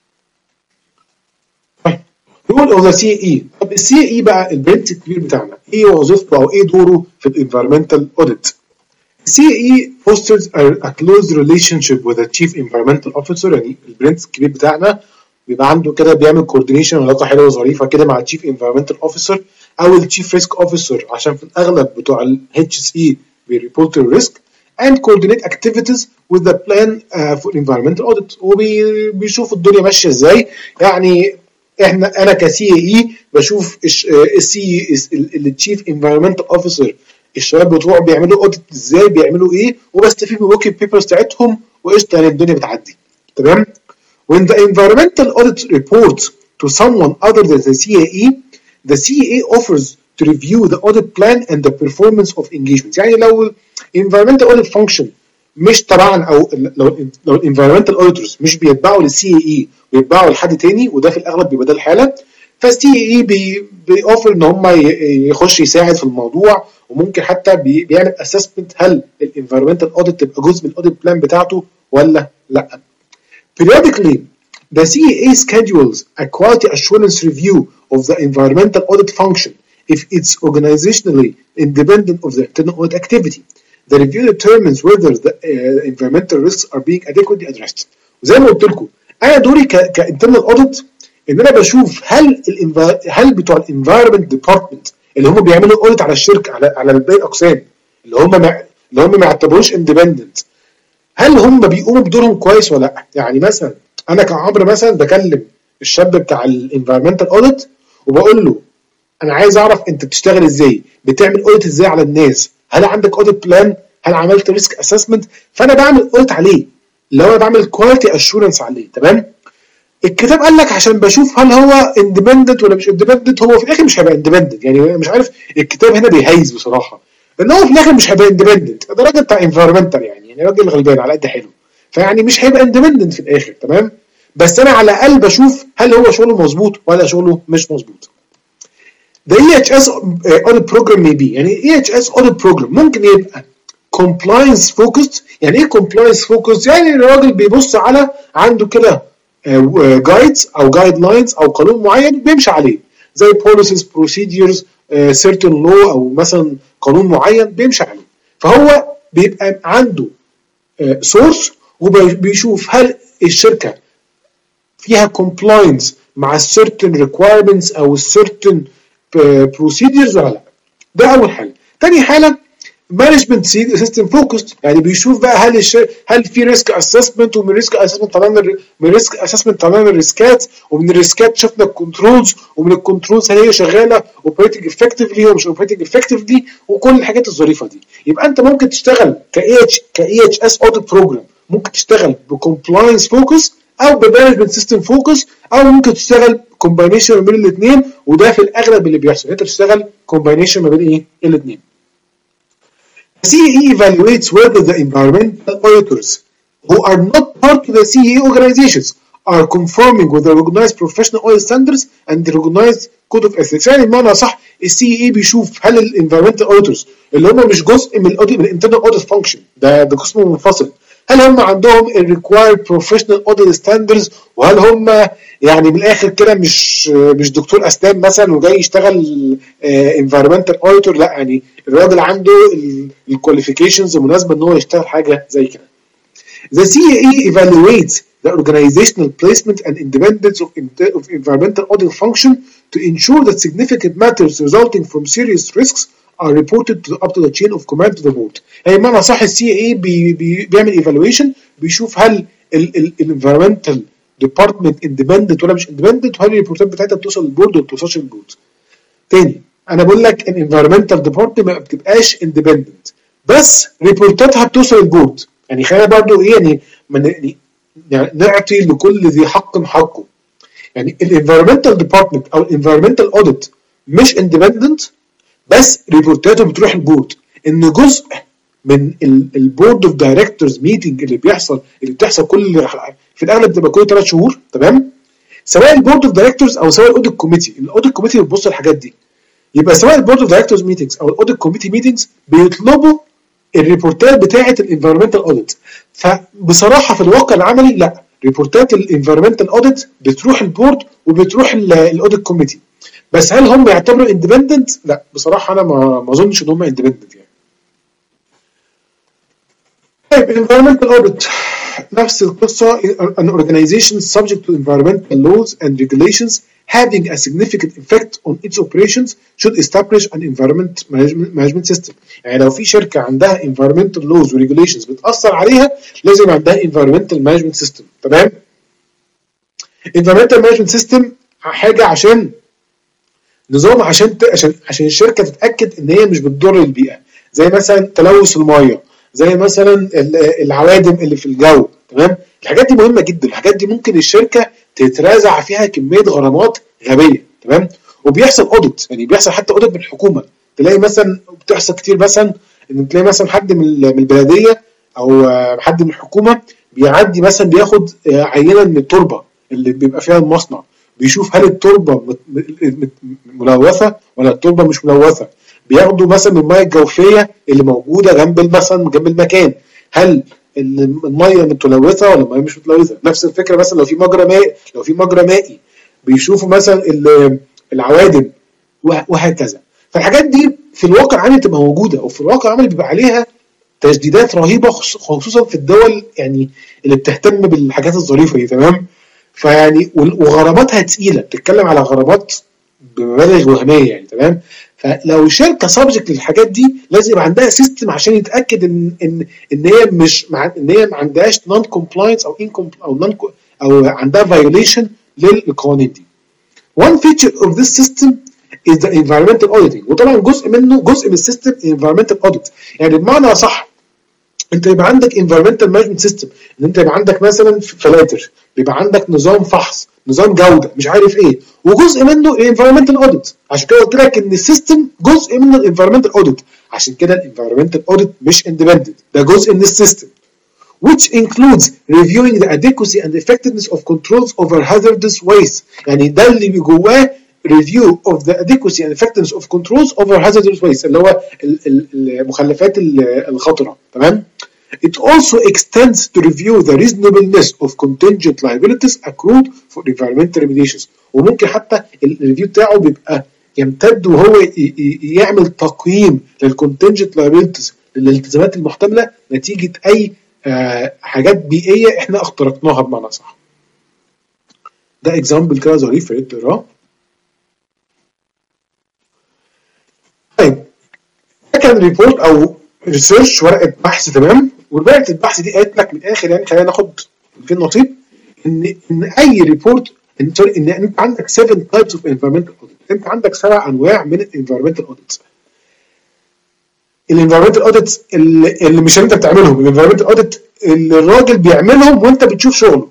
رول اوف ذا سي اي. طب السي اي بقى البنت الكبير بتاعنا ايه وظيفته او ايه دوره في الانفيرمنتال اوديت؟ السي اي fosters a close relationship with the chief environmental officer. يعني البرنس الكبير بتاعنا بيبقى عنده كده بيعمل كوردينيشن، علاقه حلوه وظريفه كده مع التشيف انفيرمنتال اوفيسر او التشيف ريسك اوفيسر، عشان في الاغلب بتوع الاتش اس اي بيريبورت الريسك and coordinate activities with the plan uh, for environmental audit. وبيشوف الدنيا ماشيه ازاي. يعني احنا انا كسي اي بشوف السي التشيف انفيرمنتال اوفيسر الشباب بتوعه بيعملوا اوديت ازاي، بيعملوا ايه، وبستفيد من الورك بيبرز بتاعتهم وقشطه، يعني الدنيا بتعدي. تمام؟ When the environmental audit reports to someone other than the سي إيه إي, the سي إيه إي offers to review the audit plan and the performance of engagements. يعني لو environmental audit function مش تبعا، او لو لو environmental auditors مش بيتبعوا للسي إيه إي ويتبعوا لحد تاني، وده في الاغلب بيبقى ده الحاله، فالسي إيه إي بي بيوفر ان هم يخش يساعد في الموضوع، وممكن حتى بي بيعمل assessment هل الانفيرمنتال اوديت تبقى جزء من الاوديت بلان بتاعته ولا لا. Periodically, the سي إيه إي schedules a quality assurance review of the environmental audit function if it's organizationally independent of the internal audit activity. The review determines whether the uh, environmental risks are being adequately addressed. وزي ما قلت لكم انا دوري كانترنال اوديت ان انا بشوف هل هل بتوع الانفايرمنت ديبارتمنت اللي هم بيعملوا اوديت على الشركه على على باقي الاقسام اللي هم ما اللي هم ما يعتبروش اندبندنت، هل هم بيقوموا بدورهم كويس ولا لا؟ يعني مثلا انا كعمرو مثلا بكلم الشاب بتاع الانفايرمنتال اوديت وبقول له انا عايز اعرف انت بتشتغل ازاي، بتعمل اوديت ازاي على الناس، هل عندك اوديت بلان، هل عملت ريسك اسسمنت، فانا بعمل اوديت عليه اللي هو بعمل كواليتي اشورنس عليه. تمام؟ الكتاب قال لك عشان بشوف هل هو اندبندنت ولا مش اندبندنت، هو في الاخر مش هيبقى اندبندنت. يعني مش عارف الكتاب هنا بيهيز بصراحه، ان هو في الاخر مش هيبقى اندبندنت، ده راجل بتاع انفيرمنتال يعني يعني راجل غلبان على قد حلو، فيعني مش هيبقى اندبندنت في الاخر. تمام؟ بس انا على الاقل بشوف هل هو شغله مظبوط ولا شغله مش مظبوط. The إي إتش إس audit program may be، يعني إي إتش إس audit program ممكن يبقى compliance focused. يعني ايه compliance focused؟ يعني الراجل بيبص على عنده كده جايدز او جايد لاينز او قانون معين بيمشي عليه، زي policies procedures uh, certain law او مثلا قانون معين بيمشي عليه. فهو بيبقى عنده سورس uh, وبيشوف هل الشركه فيها compliance مع certain requirements او certain procedures ولا لا. ده اول حاجه. تاني حاجه مانجمنت سيستم فوكسد، يعني بيشوف بقى هل الش... هل في ريسك اسسمنت، ومن ريسك اسسمنت طلعنا من ريسك اسسمنت طلعنا الريسكات، ومن الريسكات شفنا الكنترولز، ومن الكنترولز هل هي شغاله اوبريتنج افكتفلي ومش اوبريتنج افكتفلي، وكل الحاجات الظريفه دي. يبقى انت ممكن تشتغل كاي اتش كاي اتش اس اوديت بروجرام، ممكن تشتغل بكومبلاينس فوكس او بمانجمنت سيستم فوكس، او ممكن تشتغل كومباينيشن ما بين الاثنين، وده في الاغلب اللي بيحصل، انت تشتغل كومباينيشن ما بين ايه الاثنين. The سي إيه إي evaluates whether the environmental auditors who are not part of the سي إيه إي organizations are conforming with the recognized professional audit standards and the recognized code of ethics. يعني بمعنى صح السي إيه إي بيشوف هل الانفيرمنتال auditors اللي هم مش جزء من الاوديت من الانترنال audit function، ده ده قسم منفصل، هل هم عندهم ال required professional audit standards، وهل هم يعني من الاخر كده مش مش دكتور اسنان مثلا وجاي يشتغل environmental auditor، لا يعني الراجل عنده الكواليفيكيشنز المناسبه ان هو يشتغل حاجه زي كده. The سي إيه إي evaluates the organizational placement and independence of, of environmental audit function to ensure that significant matters resulting from serious risks are reported to up to the chain of command to the board. يعني بمعنى صح السي اي بي بي بيعمل evaluation بيشوف هل الانفيرمنتال ديبارتمنت اندبندنت ولا مش اندبندنت، وهل الريبورتات بتاعتها بتوصل للبورد ولا ما بتوصلش للبورد. تاني انا بقول لك الانفيرمنتال ديبارتمنت ما بتبقاش اندبندنت بس ريبورتاتها بتوصل للبورد. يعني خلينا برضه ايه يعني يعني نعطي لكل ذي حق حقه. يعني الانفيرمنتال ديبارتمنت او الانفيرمنتال اوديت مش اندبندنت بس ريبورتاته بتروح البورد. ان جزء من البورد اوف دايركتورز ميتنج اللي بيحصل اللي بتحصل كل في الاغلب بتبقى كل ثلاث شهور، تمام؟ سواء البورد اوف دايركتورز او سواء الاوديت كوميتي، الاوديت كوميتي بتبص الحاجات دي. يبقى سواء البورد اوف دايركتورز ميتنجز او الاوديت كوميتي ميتنجز بيطلبوا الريبورتات بتاعه الانفيرمنتال اوديت. فبصراحه في الواقع العملي لا، ريبورتات الانفيرمنتال اوديت بتروح البورد وبتروح الاوديت كوميتي. بس هل هم يعتبروا اندبندنت؟ لا بصراحه انا ما ما اظنش ان هم اندبندنت يعني. طيب environmental audit نفس القصة. an organization subject to environmental laws and regulations having a significant effect on its operations should establish an environment management, management system. يعني لو في شركة عندها environmental laws و regulations بتأثر عليها لازم عندها environmental management system، تمام؟ environmental management system حاجة عشان نظام عشان عشان عشان الشركة تتأكد إن هي مش بتضر البيئة، زي مثلا تلوث المياه، زي مثلا العوادم اللي في الجو، تمام؟ الحاجات دي مهمه جدا. الحاجات دي ممكن الشركه تترازع فيها كميه غرامات غبيه، تمام؟ وبيحصل اوديت، يعني بيحصل حتى اوديت من الحكومه. تلاقي مثلا بتحصل كتير مثلا ان تلاقي مثلا حد من البلديه او حد من الحكومه بيعدي مثلا بياخد عينه من التربه اللي بيبقى فيها المصنع، بيشوف هل التربه ملوثه ولا التربه مش ملوثه. بياخدوا مثلا من الميه الجوفيه اللي موجوده جنب مثلا جنب المكان، هل الميه متلوثه ولا الميه مش متلوثه. نفس الفكره مثلا لو في مجرى مائي لو في مجرى مائي بيشوفوا مثلا العوادم وهكذا. فالحاجات دي في الواقع العملي تبقى موجوده، وفي الواقع العملي بيبقى عليها تجديدات رهيبه خصوصا في الدول يعني اللي بتهتم بالحاجات الظريفه دي، تمام؟ فيعني وغراماتها تقيله، بتتكلم على غرامات بمبالغ وهميه يعني، تمام؟ فلو شركه سبجكت للحاجات دي لازم يبقى عندها سيستم عشان يتاكد ان ان ان هي مش مع ان هي ما عندهاش نون كومبلاينس او ان او نون او عندها فايوليشن للقوانين دي. One feature of this system is the environmental auditing. وطبعا جزء منه جزء من السيستم environmental audit. يعني بمعنى صح انت يبقى عندك environmental management system، ان انت يبقى عندك مثلا فلاتر، بيبقى عندك نظام فحص، نظام جوده، مش عارف ايه، وجزء منه environmental audit. عشان كده قلت لك ان السيستم جزء من الانفيرمنتال audit. عشان كده الانفيرمنتال audit مش independent، ده جزء من السيستم which includes reviewing the adequacy and effectiveness of controls over hazardous waste. يعني ده اللي جواه review of the adequacy and effectiveness of controls over hazardous waste اللي هو المخلفات الخطرة، تمام؟ It also extends to review the reasonableness of contingent liabilities accrued for environmental remediations. وممكن حتى الريفيو بتاعه بيبقى يمتد وهو يعمل تقييم للcontingent liabilities للالتزامات المحتملة نتيجة أي آه حاجات بيئية احنا اخترقناها بمعنى صح. ده example كده ظريف يا ريت تقراه. طيب ده كان ريبورت او ريسيرش، ورقه بحث، تمام؟ ورقه البحث دي قالت لك من الاخر يعني خلينا ناخد في النصيب ان ان اي ريبورت ان ان انت عندك سبعة types of environmental audit. انت عندك سبع انواع من الانفيرمنتال audits. الانفيرمنتال audits اللي, اللي مش انت بتعملهم، الانفيرمنتال audit اللي الراجل بيعملهم وانت بتشوف شغله.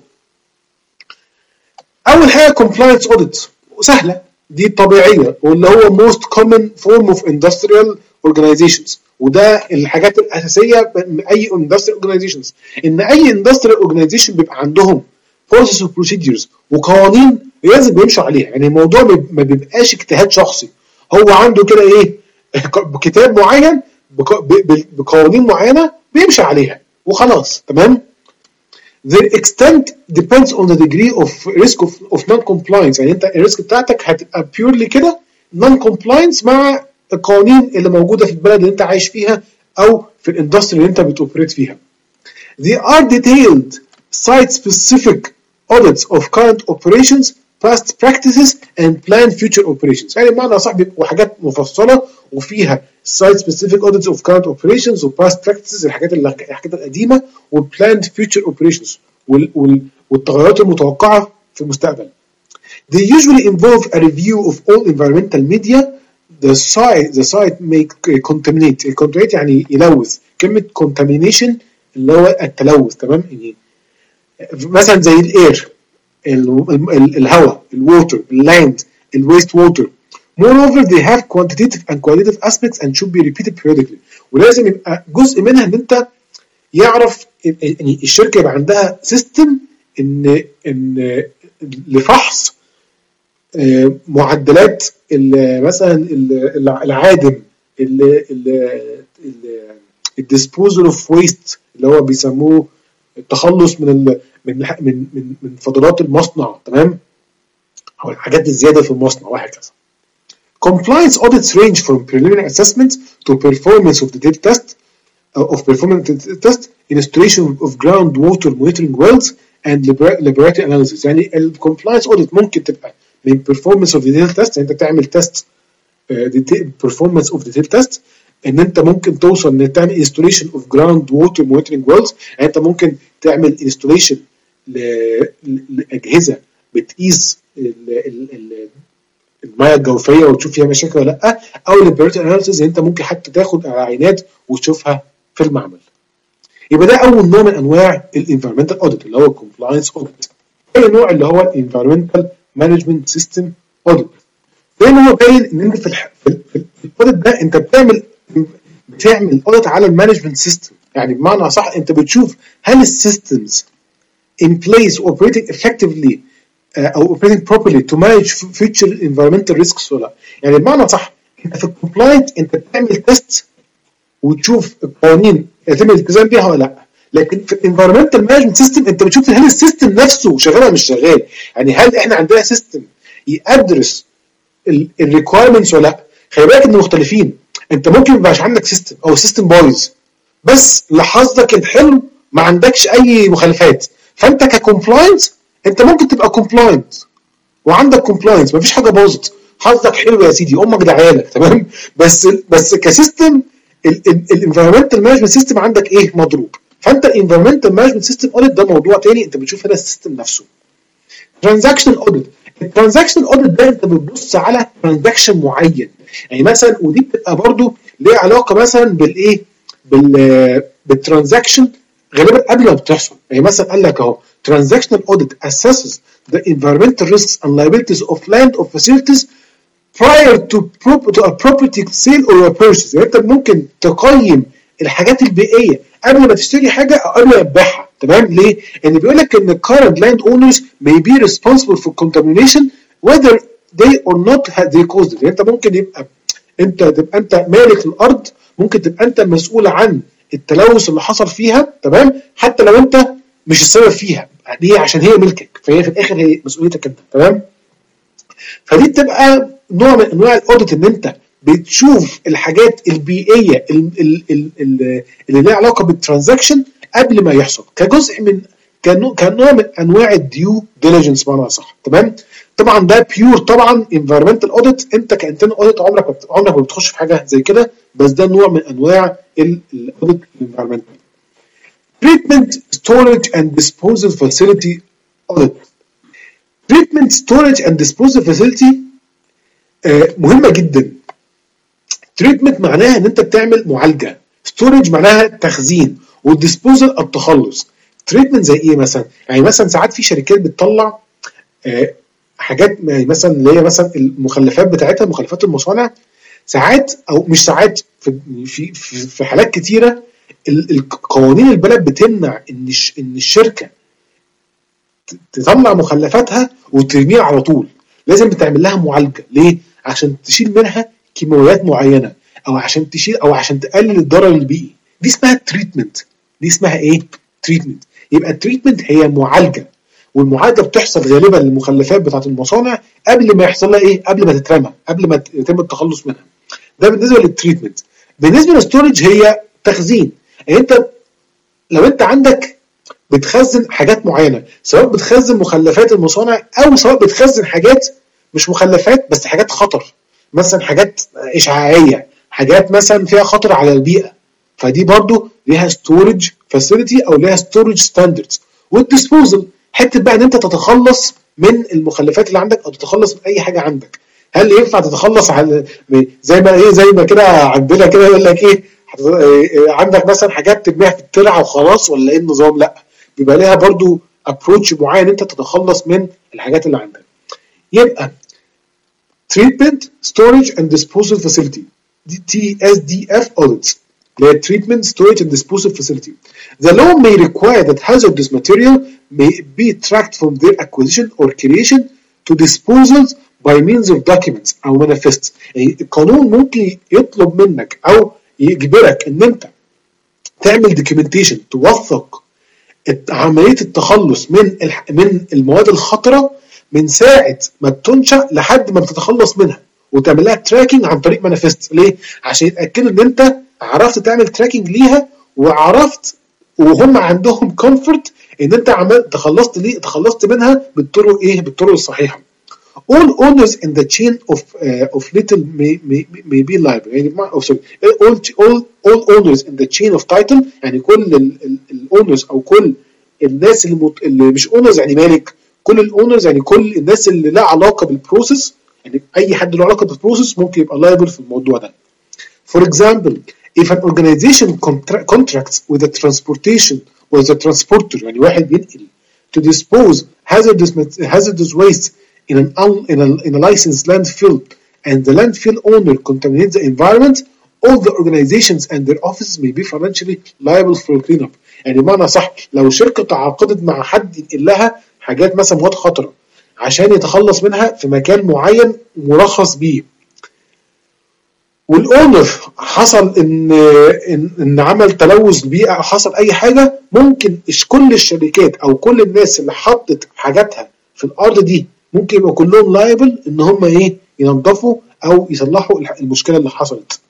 اول حاجه compliance audit، وسهله دي طبيعيه، واللي هو most common form of industrial organizations، وده الحاجات الاساسيه من اي industrial organizations. ان اي industrial organization بيبقى عندهم process of procedures وقوانين لازم بيمشوا عليها. يعني الموضوع ما بيبقاش اجتهاد شخصي، هو عنده كده ايه كتاب معين بقوانين معينه بيمشي عليها وخلاص، تمام؟ Their extent depends on the degree of risk of, of non-compliance. يعني انت الريسك بتاعتك هتبقى purely كده non-compliance مع القوانين اللي موجودة في البلد اللي انت عايش فيها او في الاندستري اللي انت بتوبريت فيها. They are detailed site specific audits of current operations, past practices and planned future operations. يعني بمعنى صح بيبقوا حاجات مفصله وفيها site specific audits of current operations و past practices الحاجات الحاجات القديمه و planned future operations وال, وال, والتغيرات المتوقعه في المستقبل. They usually involve a review of all environmental media. The site the site may contaminate. contaminate يعني يلوث. كلمة contamination اللي هو التلوث تمام يعني مثلا زي الاير الهواء الووتر اللاند الويست ووتر. Moreover they have quantitative and qualitative aspects and should be repeated periodically. ولازم يبقى جزء منها ان انت يعرف يعني الشركة يبقى عندها سيستم ان ان لفحص معدلات مثلا العادم الديسبوزل اوف ويست اللي هو بيسموه التخلص من من من من, من فضلات المصنع تمام او الحاجات الزياده في المصنع وهكذا. Compliance audits range from preliminary assessment to performance of the data test uh, of performance test, installation of groundwater monitoring wells and laboratory analysis. يعني ال compliance audit ممكن تبقى من performance of the data test يعني انت تعمل تيست uh, performance of the data test ان انت ممكن توصل ان تعمل installation of groundwater monitoring wells يعني انت ممكن تعمل installation لاجهزه بتقيس المياه الجوفيه وتشوف فيها مشاكل ولا لا او laboratory analysis انت ممكن حتى تاخد عينات وتشوفها في المعمل. يبقى ده اول نوع من انواع الانفيرمنتال اوديت اللي هو compliance audit. ثاني نوع اللي هو الانفيرمنتال مانجمنت سيستم اوديت. زي ما هو باين ان انت في الح... في الاوديت ده انت بتعمل بتعمل اوديت على المانجمنت سيستم يعني بمعنى صح انت بتشوف هل السيستمز in place operating effectively uh, او operating properly to manage future environmental risks ولا لا. يعني بمعنى صح انت في الكومبلاينت انت بتعمل تيست وتشوف القوانين يتم الالتزام بيها ولا لا. لكن في الانفيرمنتال مانجمنت سيستم انت بتشوف هل السيستم نفسه شغال ولا مش شغال. يعني هل احنا عندنا سيستم يدرس الريكويرمنتس ولا لا. خلي بالك ان مختلفين. انت ممكن ما يبقاش عندك سيستم او سيستم بايظ بس لحظك الحلو ما عندكش اي مخالفات فانت ككومبلاينس انت ممكن تبقى كومبلاينت وعندك كومبلاينس مفيش حاجه باظت حظك حلو يا سيدي امك دعيالك تمام بس بس كسيستم الانفيرمنتال مانجمنت سيستم عندك ايه مضروب. فانت الانفيرمنتال مانجمنت سيستم اوديت ده موضوع تاني انت بتشوف هنا السيستم نفسه. ترانزاكشن اوديت الترانزاكشن اوديت ده انت بتبص على ترانزاكشن معين يعني مثلا ودي بتبقى برضو ليها علاقه مثلا بالايه بال بالترانزاكشن غالبا قبل ما بتحصل. يعني مثلا قال لك اهو transactional audit assesses the environmental risks and liabilities of land or facilities prior to to a property sale or a purchase. يعني انت ممكن تقيم الحاجات البيئيه قبل ما تشتري حاجه او قبل ما تبيعها تمام. ليه؟ ان بيقول لك ان current land owners may be responsible for contamination whether they or not had they caused it. يعني انت ممكن يبقى انت تبقى انت مالك الارض ممكن تبقى انت مسؤول عن التلوث اللي حصل فيها تمام حتى لو انت مش السبب فيها ليه عشان هي ملكك فهي في الاخر هي مسؤوليتك انت تمام. فدي بتبقى نوع من انواع الاوديت ان انت بتشوف الحاجات البيئيه اللي ليها علاقه بالترانزاكشن قبل ما يحصل كجزء من كنوع من انواع الديو ديليجنس بمعنى صح تمام. طبعا ده بيور طبعا انفيرمنتال اوديت انت كانترنال اوديت عمرك عمرك ما بتخش في حاجه زي كده بس ده نوع من انواع الاوديت الانفيرمنتال. Treatment, storage and disposal facility audit. Treatment, storage and disposal facility آه مهمة جدا. Treatment معناها ان انت بتعمل معالجة. Storage معناها تخزين. والديسبوزل التخلص. Treatment زي ايه مثلا؟ يعني مثلا ساعات في شركات بتطلع آه حاجات مثلا اللي هي مثلا المخلفات بتاعتها مخلفات المصانع ساعات او مش ساعات في في في حالات كتيرة القوانين البلد بتمنع ان ان الشركه تطلع مخلفاتها وترميها على طول. لازم تعمل لها معالجه. ليه؟ عشان تشيل منها كيماويات معينه او عشان تشيل او عشان تقلل الضرر البيئي. دي اسمها تريتمنت. دي اسمها ايه؟ تريتمنت. يبقى التريتمنت هي معالجه والمعالجه بتحصل غالبا للمخلفات بتاعه المصانع قبل ما يحصل لها ايه؟ قبل ما تترمى قبل ما يتم التخلص منها. ده بالنسبه للتريتمنت. بالنسبه للستورج هي تخزين. يعني انت لو انت عندك بتخزن حاجات معينه، سواء بتخزن مخلفات المصانع او سواء بتخزن حاجات مش مخلفات بس حاجات خطر، مثلا حاجات اشعاعيه، حاجات مثلا فيها خطر على البيئه، فدي برضو ليها ستورج فاسيلتي او ليها ستورج ستاندردز. والديسبوزل حته بقى ان انت تتخلص من المخلفات اللي عندك او تتخلص من اي حاجه عندك. هل ينفع تتخلص على زي ما ايه زي ما كده عندنا كده يقول لك ايه عندك مثلا حاجات ترميها في الترعه وخلاص، ولا ايه النظام؟ لا، بيبقى ليها برضو ابروتش معين انت تتخلص من الحاجات اللي عندك. يبقى treatment storage and disposal facility تي إس دي إف audits اللي هي treatment storage and disposal facility. The law may require that hazardous material may be tracked from their acquisition or creation to disposals by means of documents او manifests. يعني القانون ممكن يطلب منك او يجبرك ان انت تعمل documentation توثق عمليه التخلص من من المواد الخطره من ساعه ما بتنشا لحد ما بتتخلص منها، وتعمل لها تراكنج عن طريق مانيفست. ليه؟ عشان يتاكدوا ان انت عرفت تعمل تراكنج ليها، وعرفت وهم عندهم كومفورت ان انت عملت تخلصت ليه تخلصت منها بالطرق ايه بالطرق الصحيحه. All owners in the chain of uh, of little may, may, may be liable. يعني oh, sorry. all, all all owners in the chain of title، يعني كل الاونرز او كل الناس اللي, مت... اللي مش owners يعني مالك، كل الاونرز يعني كل الناس اللي لها علاقه بالبروسيس، يعني اي حد له علاقه بالبروسيس ممكن يبقى liable في الموضوع ده. For example, if an organization contra- contracts with the transportation or the transporter، يعني واحد بينقل to dispose hazardous hazardous waste in an in a, in a licensed landfill and the landfill owner contaminates the environment, all the organizations and their offices may be financially liable for cleanup. يعني بمعنى صح، لو شركه تعاقدت مع حد ينقل لها حاجات مثلا مواد خطره عشان يتخلص منها في مكان معين مرخص بيه، والاونر حصل ان ان, إن عمل تلوث بيئه او حصل اي حاجه، ممكن كل الشركات او كل الناس اللي حطت حاجاتها في الارض دي ممكن يبقوا كلهم لايبل ان هم ايه ينظفوا او يصلحوا المشكله اللي حصلت.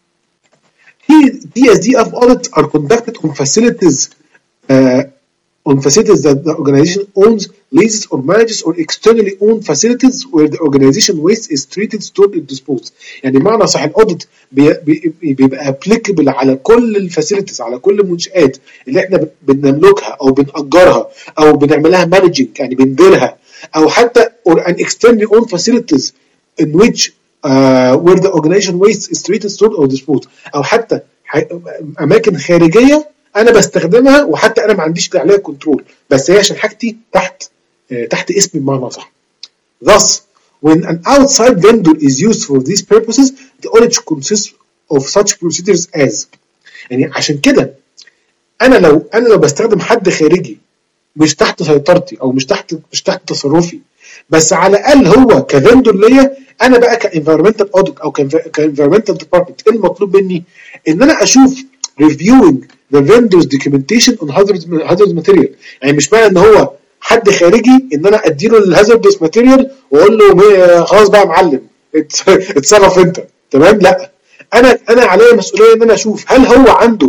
تي إس دي إف audits are conducted on facilities uh, on facilities that the organization owns, leases or manages, or externally owned facilities where the organization waste is treated, stored and disposed. يعني معنى صح الاوديت بيبقى applicable على كل الفاسيلتيز، على كل المنشآت اللي احنا بنملكها او بنأجرها او بنعملها مانجنج يعني بنديرها، او حتى or an externally owned facilities in which uh, where the organization waste is treated, stored or disposed، او حتى اماكن خارجيه انا بستخدمها وحتى انا ما عنديش عليها كنترول، بس هي عشان حاجتي تحت تحت اسمي بمعنى صح. Thus, when an outside vendor is used for these purposes, the audit consists of such procedures as. يعني عشان كده انا لو انا لو بستخدم حد خارجي مش تحت سيطرتي او مش تحت مش تحت تصرفي، بس على الاقل هو كفندور ليا، انا بقى كانفيرمنتال اوديت او كانفيرمنتال ديبارتمنت ايه المطلوب مني؟ ان انا اشوف reviewing the vendor's documentation on hazardous hazardous material. يعني مش معنى ان هو حد خارجي ان انا اديله الهازاردس ماتيريال واقول له خلاص بقى يا معلم اتصرف انت تمام، لا، انا انا عليا مسؤوليه ان انا اشوف هل هو عنده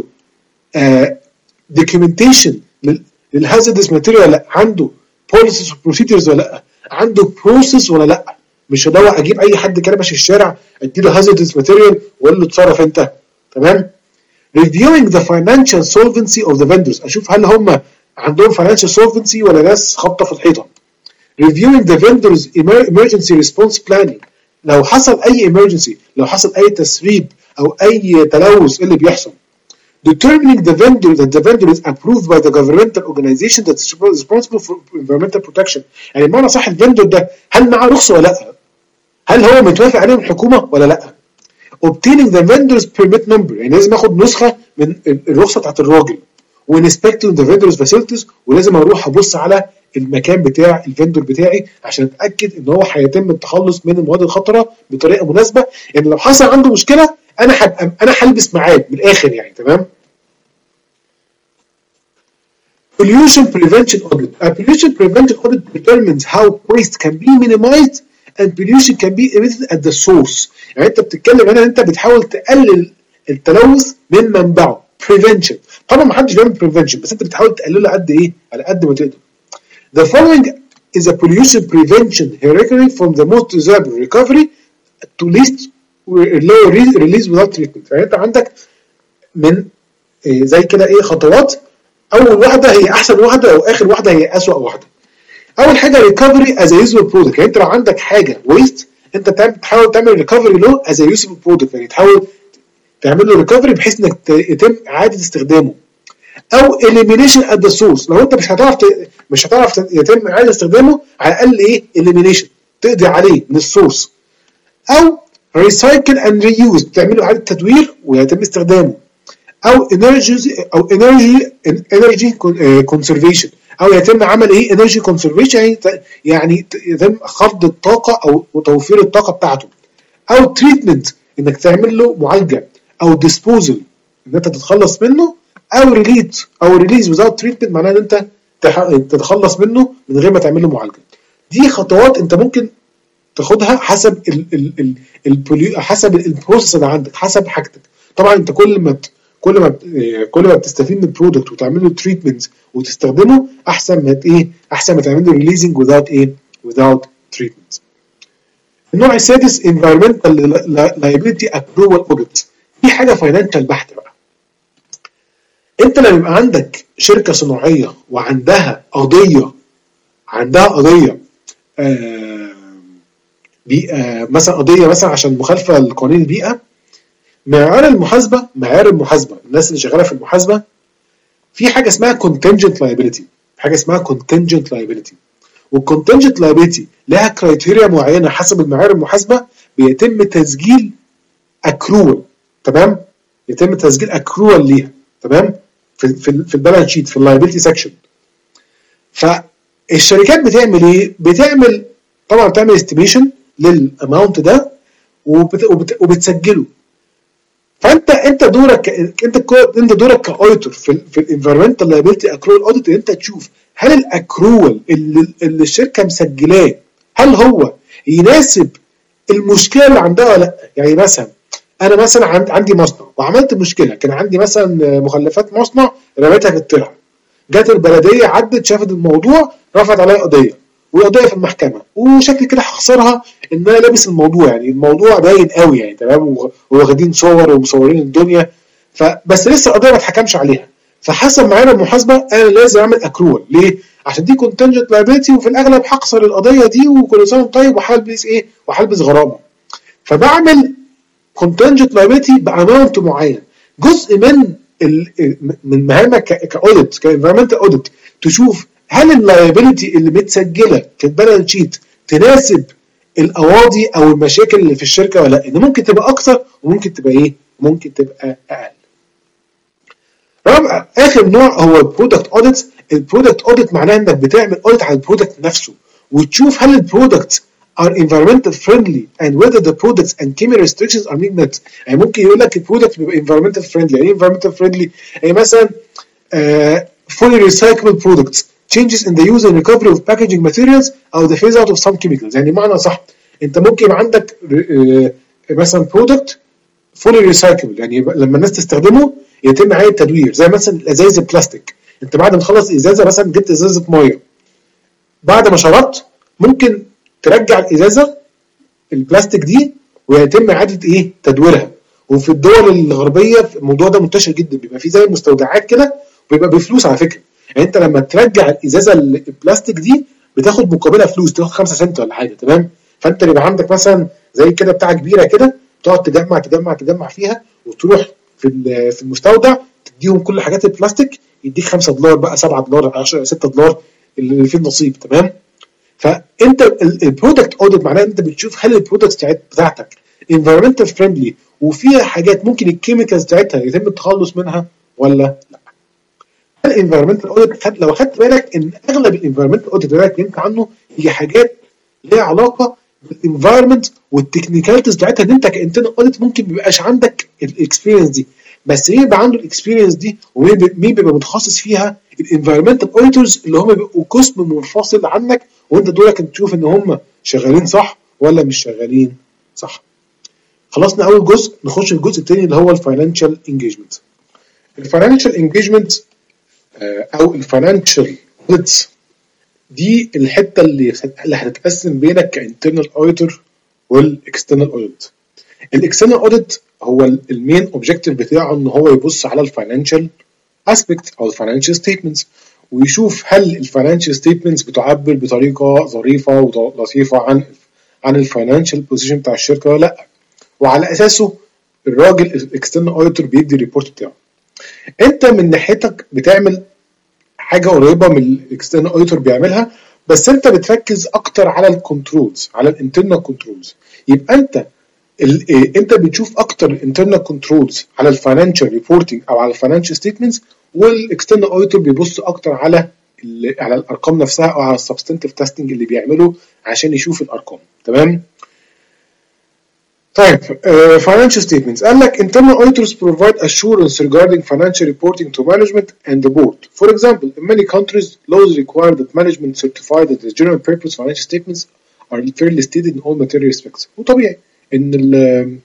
دوكيومنتيشن للهازاردس ماتيريال ولا لا، عنده بوليسيز وبروسيدرز ولا لا، عنده بروسيس ولا لا. مش اللي هو اجيب اي حد كده ماشي في الشارع اديله هازاردس ماتيريال واقول له اتصرف انت تمام. reviewing the financial solvency of the vendors، اشوف هل هم عندهم financial solvency ولا ناس خبطه في الحيطه. reviewing the vendors emergency response planning، لو حصل اي emergency، لو حصل اي تسريب او اي تلوث اللي بيحصل. determining the vendor that the vendor is approved by the governmental organization that is responsible for environmental protection. يعني بمعنى صح الفندور ده هل معاه رخصه ولا لا؟ هل هو متوافق عليه من الحكومه ولا لا؟ obtaining the vendor's permit number، يعني لازم اخد نسخه من الرخصه بتاعت الراجل. وinspecting the vendor's facilities، ولازم اروح ابص على المكان بتاع الفندور بتاعي عشان اتاكد ان هو هيتم التخلص من المواد الخطره بطريقه مناسبه. يعني لو حصل عنده مشكله انا هبقى انا هلبس معاه من الاخر يعني تمام. pollution prevention audit. A pollution prevention audit determines how waste can be minimized and pollution can be emitted at the source. يعني انت بتتكلم هنا انت بتحاول تقلل التلوث من منبعه. prevention. طبعا ما حدش بيعمل بريفنشن، بس انت بتحاول تقلله قد ايه؟ على قد ما تقدر. The following is a pollution prevention hierarchy from the most desirable recovery to least low release without treatment. يعني انت عندك من إيه زي كده ايه خطوات. اول واحده هي احسن واحده، او اخر واحده هي اسوأ واحده. اول حاجه ريكفري از يوزبل برودكت، يعني انت لو عندك حاجه ويست انت تحاول تعمل ريكفري له از يوزبل برودكت، يعني تحاول تعمل له ريكفري بحيث انك يتم اعاده استخدامه. او elimination at the source، لو انت مش هتعرف ت... مش هتعرف يتم اعاده استخدامه، على الاقل ايه elimination، تقضي عليه من السورس. او recycle and reuse، تعمله اعاده تدوير ويتم استخدامه. او energy او energy energy conservation، او يتم عمل ايه energy conservation، يعني يعني يتم خفض الطاقه او توفير الطاقه بتاعته. او treatment، انك تعمل له معالجه. او disposal، ان انت تتخلص منه. او ريليت او ريليز without treatment، معناه ان انت تتخلص منه من غير ما تعمل له معالجه. دي خطوات انت ممكن تاخدها حسب ال ال ال ال حسب البروسيس اللي عندك، حسب حاجتك. طبعا انت كل ما كل ما كل ما بتستفيد من البرودكت وتعمل له تريتمنت وتستخدمه، احسن ما ايه احسن ما تعمل له ريليزنج without ايه without treatment. النوع السادس environmental liability approval audit، دي حاجه فاينانشال بحته بقى. انت لما يبقى عندك شركه صناعيه وعندها قضيه عندها قضيه آه بيئه مثلا، قضيه مثلا عشان مخالفه لقوانين البيئه، معيار المحاسبه معيار المحاسبه الناس اللي شغاله في المحاسبه في حاجه اسمها contingent liability، حاجه اسمها contingent liability. والcontingent liability لها كرايتيريا معينه حسب المعيار المحاسبه، بيتم تسجيل accrual، تمام؟ يتم تسجيل accrual ليها، تمام؟ في في في البالانس شيت في اللايبيلتي سيكشن. فالشركات بتعمل ايه؟ بتعمل طبعا بتعمل استيميشن للاماونت ده وبت وبت وبتسجله. فانت انت دورك انت انت دورك كاوديتور في في الانفيرمنتال لايبيلتي اكرول اوديت، انت تشوف هل الاكرول اللي, اللي الشركه مسجلاه هل هو يناسب المشكله اللي عندها ولا لا. يعني مثلا انا مثلا عندي مصنع وعملت مشكله، كان عندي مثلا مخلفات مصنع رميتها في الترعه، جت البلديه عدت شافت الموضوع رفعت عليا قضيه، والقضيه في المحكمه، وشكل كده هخسرها ان انا لابس الموضوع، يعني الموضوع باين قوي يعني تمام، وواخدين صور ومصورين الدنيا، فبس لسه القضيه ما اتحكمش عليها. فحسب معايير المحاسبه انا لازم اعمل اكرول. ليه؟ عشان دي كونتنجنت لايبيلتي، وفي الاغلب هخسر القضيه دي وكل سنه طيب، وهلبس ايه؟ وهلبس غرامه. فبعمل contingent liability باماونت معين. جزء من من مهامك كاوديت كانفيرمنتال اوديت تشوف هل اللايبيلتي اللي متسجله في البالانس شيت تناسب القواضي او المشاكل اللي في الشركه ولا لا. ان ممكن تبقى اكتر وممكن تبقى ايه؟ ممكن تبقى اقل. رابع اخر نوع هو البرودكت اوديت. البرودكت اوديت معناه انك بتعمل اوديت على البرودكت نفسه وتشوف هل البرودكت are environmental friendly and whether the products and chemical restrictions are being met. يعني ممكن يقول لك البرودكت بيبقى environmental friendly. يعني ايه environmental friendly؟ يعني مثلا uh, fully recyclable products, changes in the use and recovery of packaging materials او the phase out of some chemicals. يعني معنى صح انت ممكن يبقى عندك uh, مثلا product fully recyclable، يعني لما الناس تستخدمه يتم اعاده تدوير، زي مثلا الازايز البلاستيك. انت بعد ما تخلص ازازه مثلا جبت ازازه ميه، بعد ما شربت ممكن ترجع الازازه البلاستيك دي ويتم اعاده ايه؟ تدويرها. وفي الدول الغربيه الموضوع ده منتشر جدا، بيبقى في زي مستودعات كده وبيبقى بفلوس على فكره. يعني انت لما ترجع الازازه البلاستيك دي بتاخد مقابلها فلوس، تاخد خمسة سنت ولا حاجه، تمام؟ فانت بيبقى عندك مثلا زي كده بتاعه كبيره كده تقعد تجمع تجمع تجمع فيها، وتروح في في المستودع تديهم كل حاجات البلاستيك، يديك خمسة دولار بقى، سبعة دولار، عشرة ستة دولار اللي فيه النصيب، تمام؟ فانت البرودكت اوديت معناه انت بتشوف هل البرودكتس بتاعتك environmental friendly وفيها حاجات ممكن الكيميكالز بتاعتها يتم التخلص منها ولا لا. الانفيرمنتال اوديت لو خدت بالك ان اغلب الانفيرمنتال اوديت اللي اتكلمت عنه هي حاجات ليها علاقه بالانفيرمنت والتكنيكاليتيز بتاعتها، ان انت كانترنال اوديت ممكن ما يبقاش عندك الاكسبيرينس دي، بس مين بيبقى عنده الاكسبيرينس دي ومين بيبقى متخصص فيها؟ الانفيرمنتال اوديتورز اللي هم بيبقوا قسم منفصل عنك، وانت دورك انت تشوف ان هم شغالين صح ولا مش شغالين صح. خلصنا اول جزء، نخش الجزء الثاني اللي هو الفاينانشال انجيجمنت. الفاينانشال انجيجمنت او الفاينانشال اوديتس دي الحته اللي اللي هتتقسم بينك كانترنال اوديتور والاكسترنال اوديت. الاكسترنال اوديت هو المين اوبجيكتيف بتاعه ان هو يبص على الفاينانشال اسبيكت او الفاينانشال ستيتمنتس ويشوف هل الفاينانشال ستيتمنتس بتعبر بطريقه ظريفه ولطيفه عن عن الفاينانشال بوزيشن بتاع الشركه ولا لا، وعلى اساسه الراجل الاكسترنال اوديتور بيدي الريبورت بتاعه. انت من ناحيتك بتعمل حاجه قريبه من الاكسترنال اوديتور بيعملها، بس انت بتركز اكتر على الكنترولز، على الانترنال كنترولز. يبقى انت انت بتشوف اكتر الانترنال كنترولز على الفاينانشال ريبورتنج او على الفاينانشال ستيتمنتس، والاكسترنال اوديتور بيبص اكتر على على الارقام نفسها او على السبستنتيف تيستنج اللي بيعمله عشان يشوف الارقام. تمام. طيب uh, financial statements قال لك internal auditors provide assurance regarding financial reporting to management and the board. For example, in many countries, laws require that management certify that the general purpose financial statements are fairly stated in all material respects. وطبيعي ان ال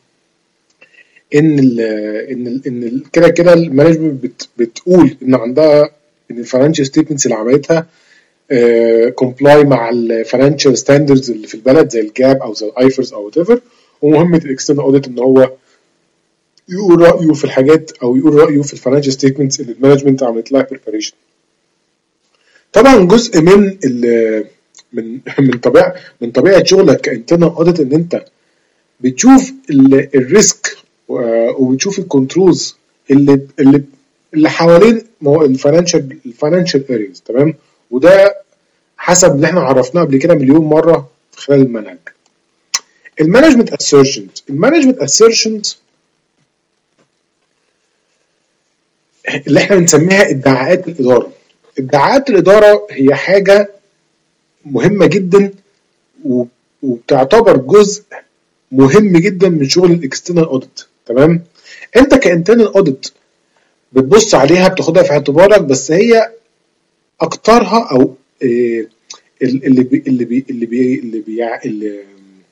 ان ال ان ال ان كده كده المانجمنت بت بتقول ان عندها ان الفاينانشال ستيتمنتس اللي عملتها كومبلاي uh, مع الفاينانشال ستاندردز اللي في البلد زي الجاب او زي الايفرز او وات ايفر. ومهمه الاكسترنال اوديت ان هو يقول رايه في الحاجات او يقول رايه في الفاينانشال ستيتمنتس اللي المانجمنت عملت لها بريباريشن. طبعا جزء من من من طبيعه من طبيعه شغلك كانترنال اوديت ان انت بتشوف الريسك وبتشوف الكنترولز اللي اللي اللي حوالين الفاينانشال الفاينانشال ارياز. تمام. وده حسب اللي احنا عرفناه قبل كده مليون مره خلال المنهج. المانجمنت assertions المانجمنت assertions اللي احنا بنسميها ادعاءات الاداره. ادعاءات الاداره هي حاجه مهمه جدا وبتعتبر جزء مهم جدا من شغل الاكسترنال اوديت. تمام. انت كانترنال اوديت بتبص عليها بتاخدها في اعتبارك، بس هي اكترها او إيه اللي بي اللي بي اللي بي اللي, بي اللي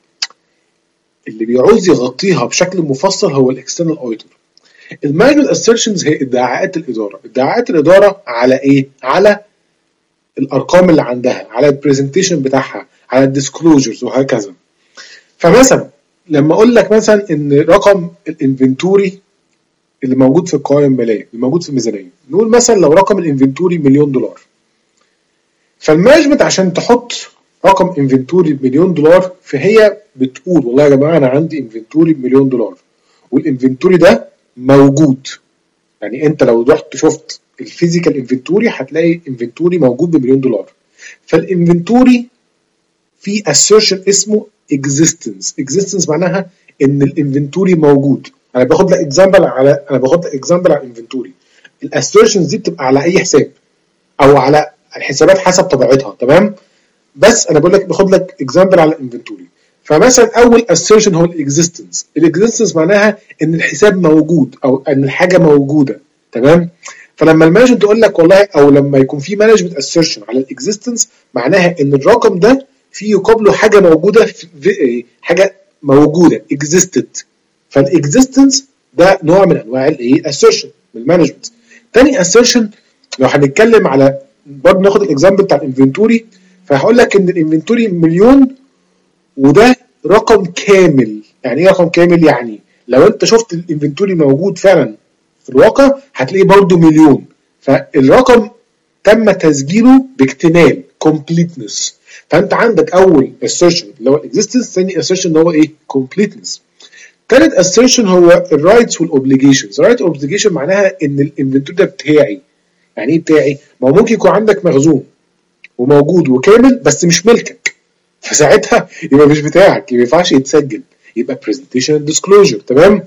اللي بيعوز يغطيها بشكل مفصل هو الاكسترنال اوديتور. المانجمنت assertions هي ادعاءات الاداره. ادعاءات الاداره على ايه؟ على الارقام اللي عندها، على البرزنتيشن بتاعها، على الديسكلوجرز وهكذا. فمثلا لما اقول لك مثلا ان رقم الانفنتوري اللي موجود في القوائم الماليه اللي موجود في الميزانيه، نقول مثلا لو رقم الانفنتوري مليون دولار، فالمانجمنت عشان تحط رقم انفنتوري بمليون دولار فهي بتقول والله يا جماعه انا عندي انفنتوري بمليون دولار والانفنتوري ده موجود. يعني انت لو رحت شفت الفيزيكال انفنتوري هتلاقي انفنتوري موجود بمليون دولار. فالانفنتوري في assertion اسمه existence. existence معناها ان الانفنتوري موجود. انا باخد لك اكزامبل على انا باخد لك اكزامبل على الانفنتوري. الاسيرشنز دي بتبقى على اي حساب او على الحسابات حسب طبيعتها. تمام. بس انا بقول لك باخد لك اكزامبل على الانفنتوري. فمثلا اول assertion هو الاكزيستنس. الاكزيستنس معناها ان الحساب موجود او ان الحاجه موجوده. تمام. فلما المانجمنت تقول لك والله او لما يكون في مانجمنت assertion على الاكزيستنس معناها ان الرقم ده فيه يقابله حاجه موجوده في حاجه موجوده existed. فالاكزيستنس ده نوع من انواع الايه assertion من المانجمنت. تاني assertion لو هنتكلم على برضه ناخد الاكزامبل بتاع الانفنتوري، فهقول لك ان الانفنتوري مليون وده رقم كامل. يعني ايه رقم كامل؟ يعني لو انت شفت الانفنتوري موجود فعلا في الواقع هتلاقيه برضه مليون. فالرقم تم تسجيله باكتمال completeness. فانت عندك اول assertion اللي هو existence، ثاني assertion اللي هو ايه completeness. ثالث assertion هو الرايتس والاوبليجيشنز. الرايت والاوبليجيشن معناها ان الانفنتوري ده بتاعي. يعني ايه بتاعي؟ ما هو ممكن يكون عندك مخزون وموجود وكامل بس مش ملكك، فساعتها يبقى مش بتاعك، ما ينفعش يتسجل، يبقى presentation and disclosure. تمام.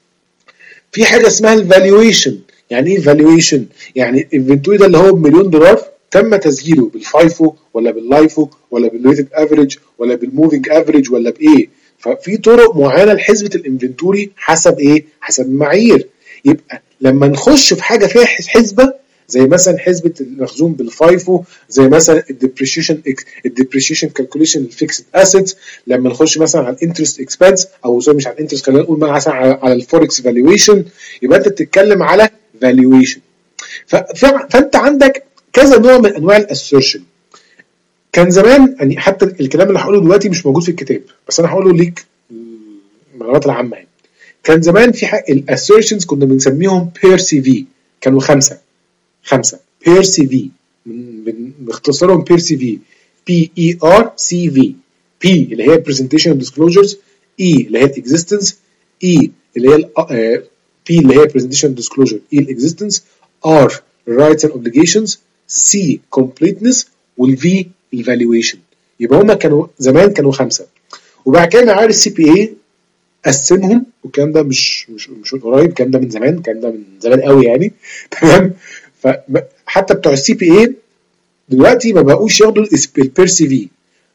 في حاجه اسمها الفالويشن. يعني ايه فالويشن؟ يعني الانفنتوري ده اللي هو بمليون دولار تم تسجيله بالفايفو ولا باللايفو ولا بالويتد افريج ولا بالموفينج افريج ولا بايه. ففي طرق معينه لحسبه الانفنتوري حسب ايه؟ حسب المعايير. يبقى لما نخش في حاجه فيها حسبه زي مثلا حسبه المخزون بالفايفو، زي مثلا الديبريشيشن الديبريشيشن كالكوليشن الفيكسد اسيتس، لما نخش مثلا على الانترست اكسبنس او مش على الانترست، خلينا نقول مثلا على الفوركس فالويشن، يبقى انت بتتكلم على valuation. فانت عندك كذا نوع من انواع الاسيرشن. كان زمان يعني حتى الكلام اللي هقوله دلوقتي مش موجود في الكتاب، بس انا هقوله ليك المعلومات العامه يعني. كان زمان في حق الاسيرشنز كنا بنسميهم بير سي في، كانوا خمسه خمسه بير سي في، بنختصرهم بير سي في، بي اي ار سي في. بي اللي هي presentation and disclosures، اي اللي هي existence، اي اللي هي بي اللي هي presentation and disclosure، اي الاكزيستنس، ار rights and obligations، سي completeness، والفي evaluation. يبقى هما كانوا زمان كانوا خمسه. وبعد كده معايير السي بي اي قسمهم، والكلام ده مش مش مش قريب، الكلام ده من زمان، الكلام ده من زمان قوي يعني. تمام. فحتى بتوع السي بي اي دلوقتي ما بقوش ياخدوا البير سي في،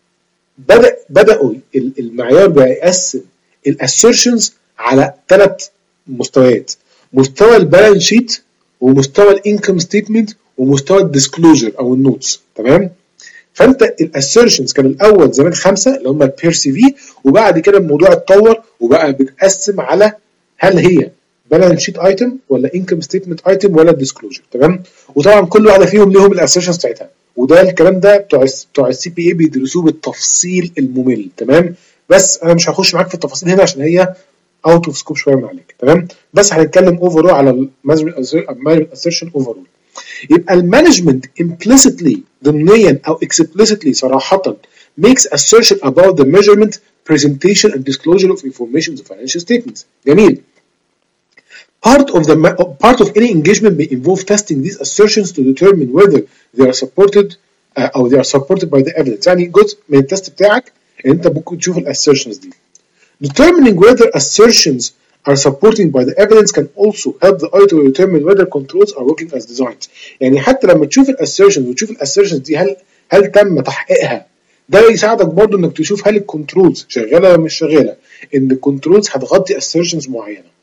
بدا بداوا المعيار بقى يقسم الاسيرشنز على ثلاث مستويات: مستوى البالانس شيت، ومستوى الانكم ستيتمنت، ومستوى الديسكلوجر او النوتس. تمام. فانت الاسيرشنز كانوا الاول زمان خمسه اللي هم البير سي في، وبعد كده الموضوع اتطور وبقى بتقسم على هل هي بالانس شيت ايتم ولا انكم ستيتمنت ايتم ولا ديسكلوجر. تمام. وطبعا كل واحده فيهم لهم الاسيرشنز بتاعتها، وده الكلام ده بتوع بتوع السي بي اي بيدرسوه بالتفصيل الممل. تمام. بس انا مش هخش معاك في التفاصيل هنا عشان هي اوت اوف سكوب شويه من عليك. تمام. بس هنتكلم اوفرول على المانجمنت اسيرشن اوفرول. يبقى المانجمنت implicitly ضمنيا او explicitly صراحه makes assertion about the measurement, presentation and disclosure of information of financial statements. جميل. Part of the part of any engagement may involve testing these assertions to determine whether they are supported uh, or they are supported by the evidence. يعني جزء من التست بتاعك ان انت ممكن تشوف الاسيرشنز دي. Determining whether assertions are supported by the evidence can also help the auditor to determine whether controls are working as designed. يعني حتى لما تشوف الاسيرشنز وتشوف الاسيرشنز دي هل هل تم تحقيقها، ده يساعدك برضو انك تشوف هل الكنترولز شغاله ولا مش شغاله، ان الكنترولز هتغطي assertions معينه.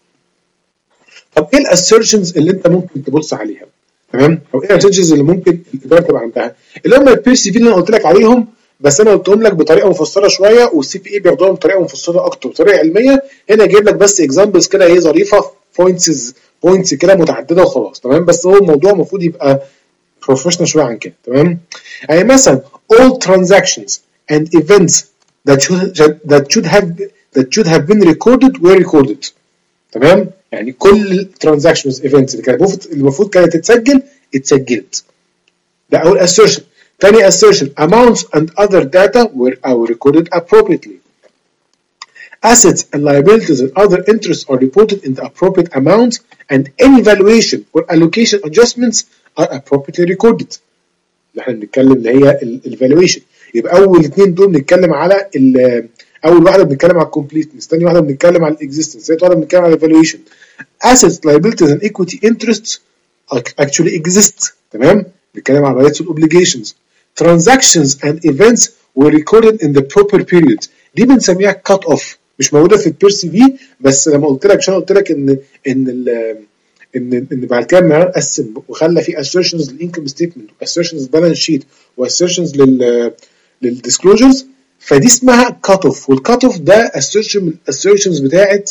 طب ايه الاسيرشنز اللي انت ممكن تبص عليها؟ تمام. او ايه الاسيرشنز اللي ممكن الاداره تبقى عندها؟ اللي هم البي سي في اللي انا قلت لك عليهم، بس انا قلتهم لك بطريقه مفصله شويه، والسي بي اي بياخدوها بطريقه مفصله اكتر بطريقه علميه. هنا جايب لك بس اكزامبلز كده ايه ظريفه، بوينتس بوينتس كده متعدده وخلاص. تمام. بس هو الموضوع المفروض يبقى بروفيشنال شويه عن كده. تمام. يعني مثلا all transactions and events that should that should have that should have been recorded were recorded. تمام. يعني كل الترانزاكشنز ايفنتس اللي كانت المفروض كانت تتسجل اتسجلت. ده اول assertion. ثاني assertion amounts and other data were recorded appropriately. Assets and liabilities and other interests are reported in the appropriate amounts, and any valuation or allocation adjustments are appropriately recorded. اللي احنا بنتكلم اللي هي الفالويشن. يبقى اول اثنين دول بنتكلم على اول واحده بنتكلم على الكومبليتنس، ثاني واحده بنتكلم على الاكزيستنس، ثالث واحده بنتكلم على الفالويشن. assets liabilities and equity interests actually exist. تمام. بنتكلم على rights and obligations. transactions and events were recorded in the proper period. دي بنسميها cut off، مش موجوده في البير سي في، بس لما قلت لك عشان قلت لك ان ان ال ان ان بعد كده المعيار قسم وخلى في assertions للانكم ستيتمنت وassertions بالانس شيت وassertions لل للديسكلوجرز، فدي اسمها cut off. والcut off ده assertion من assertions بتاعت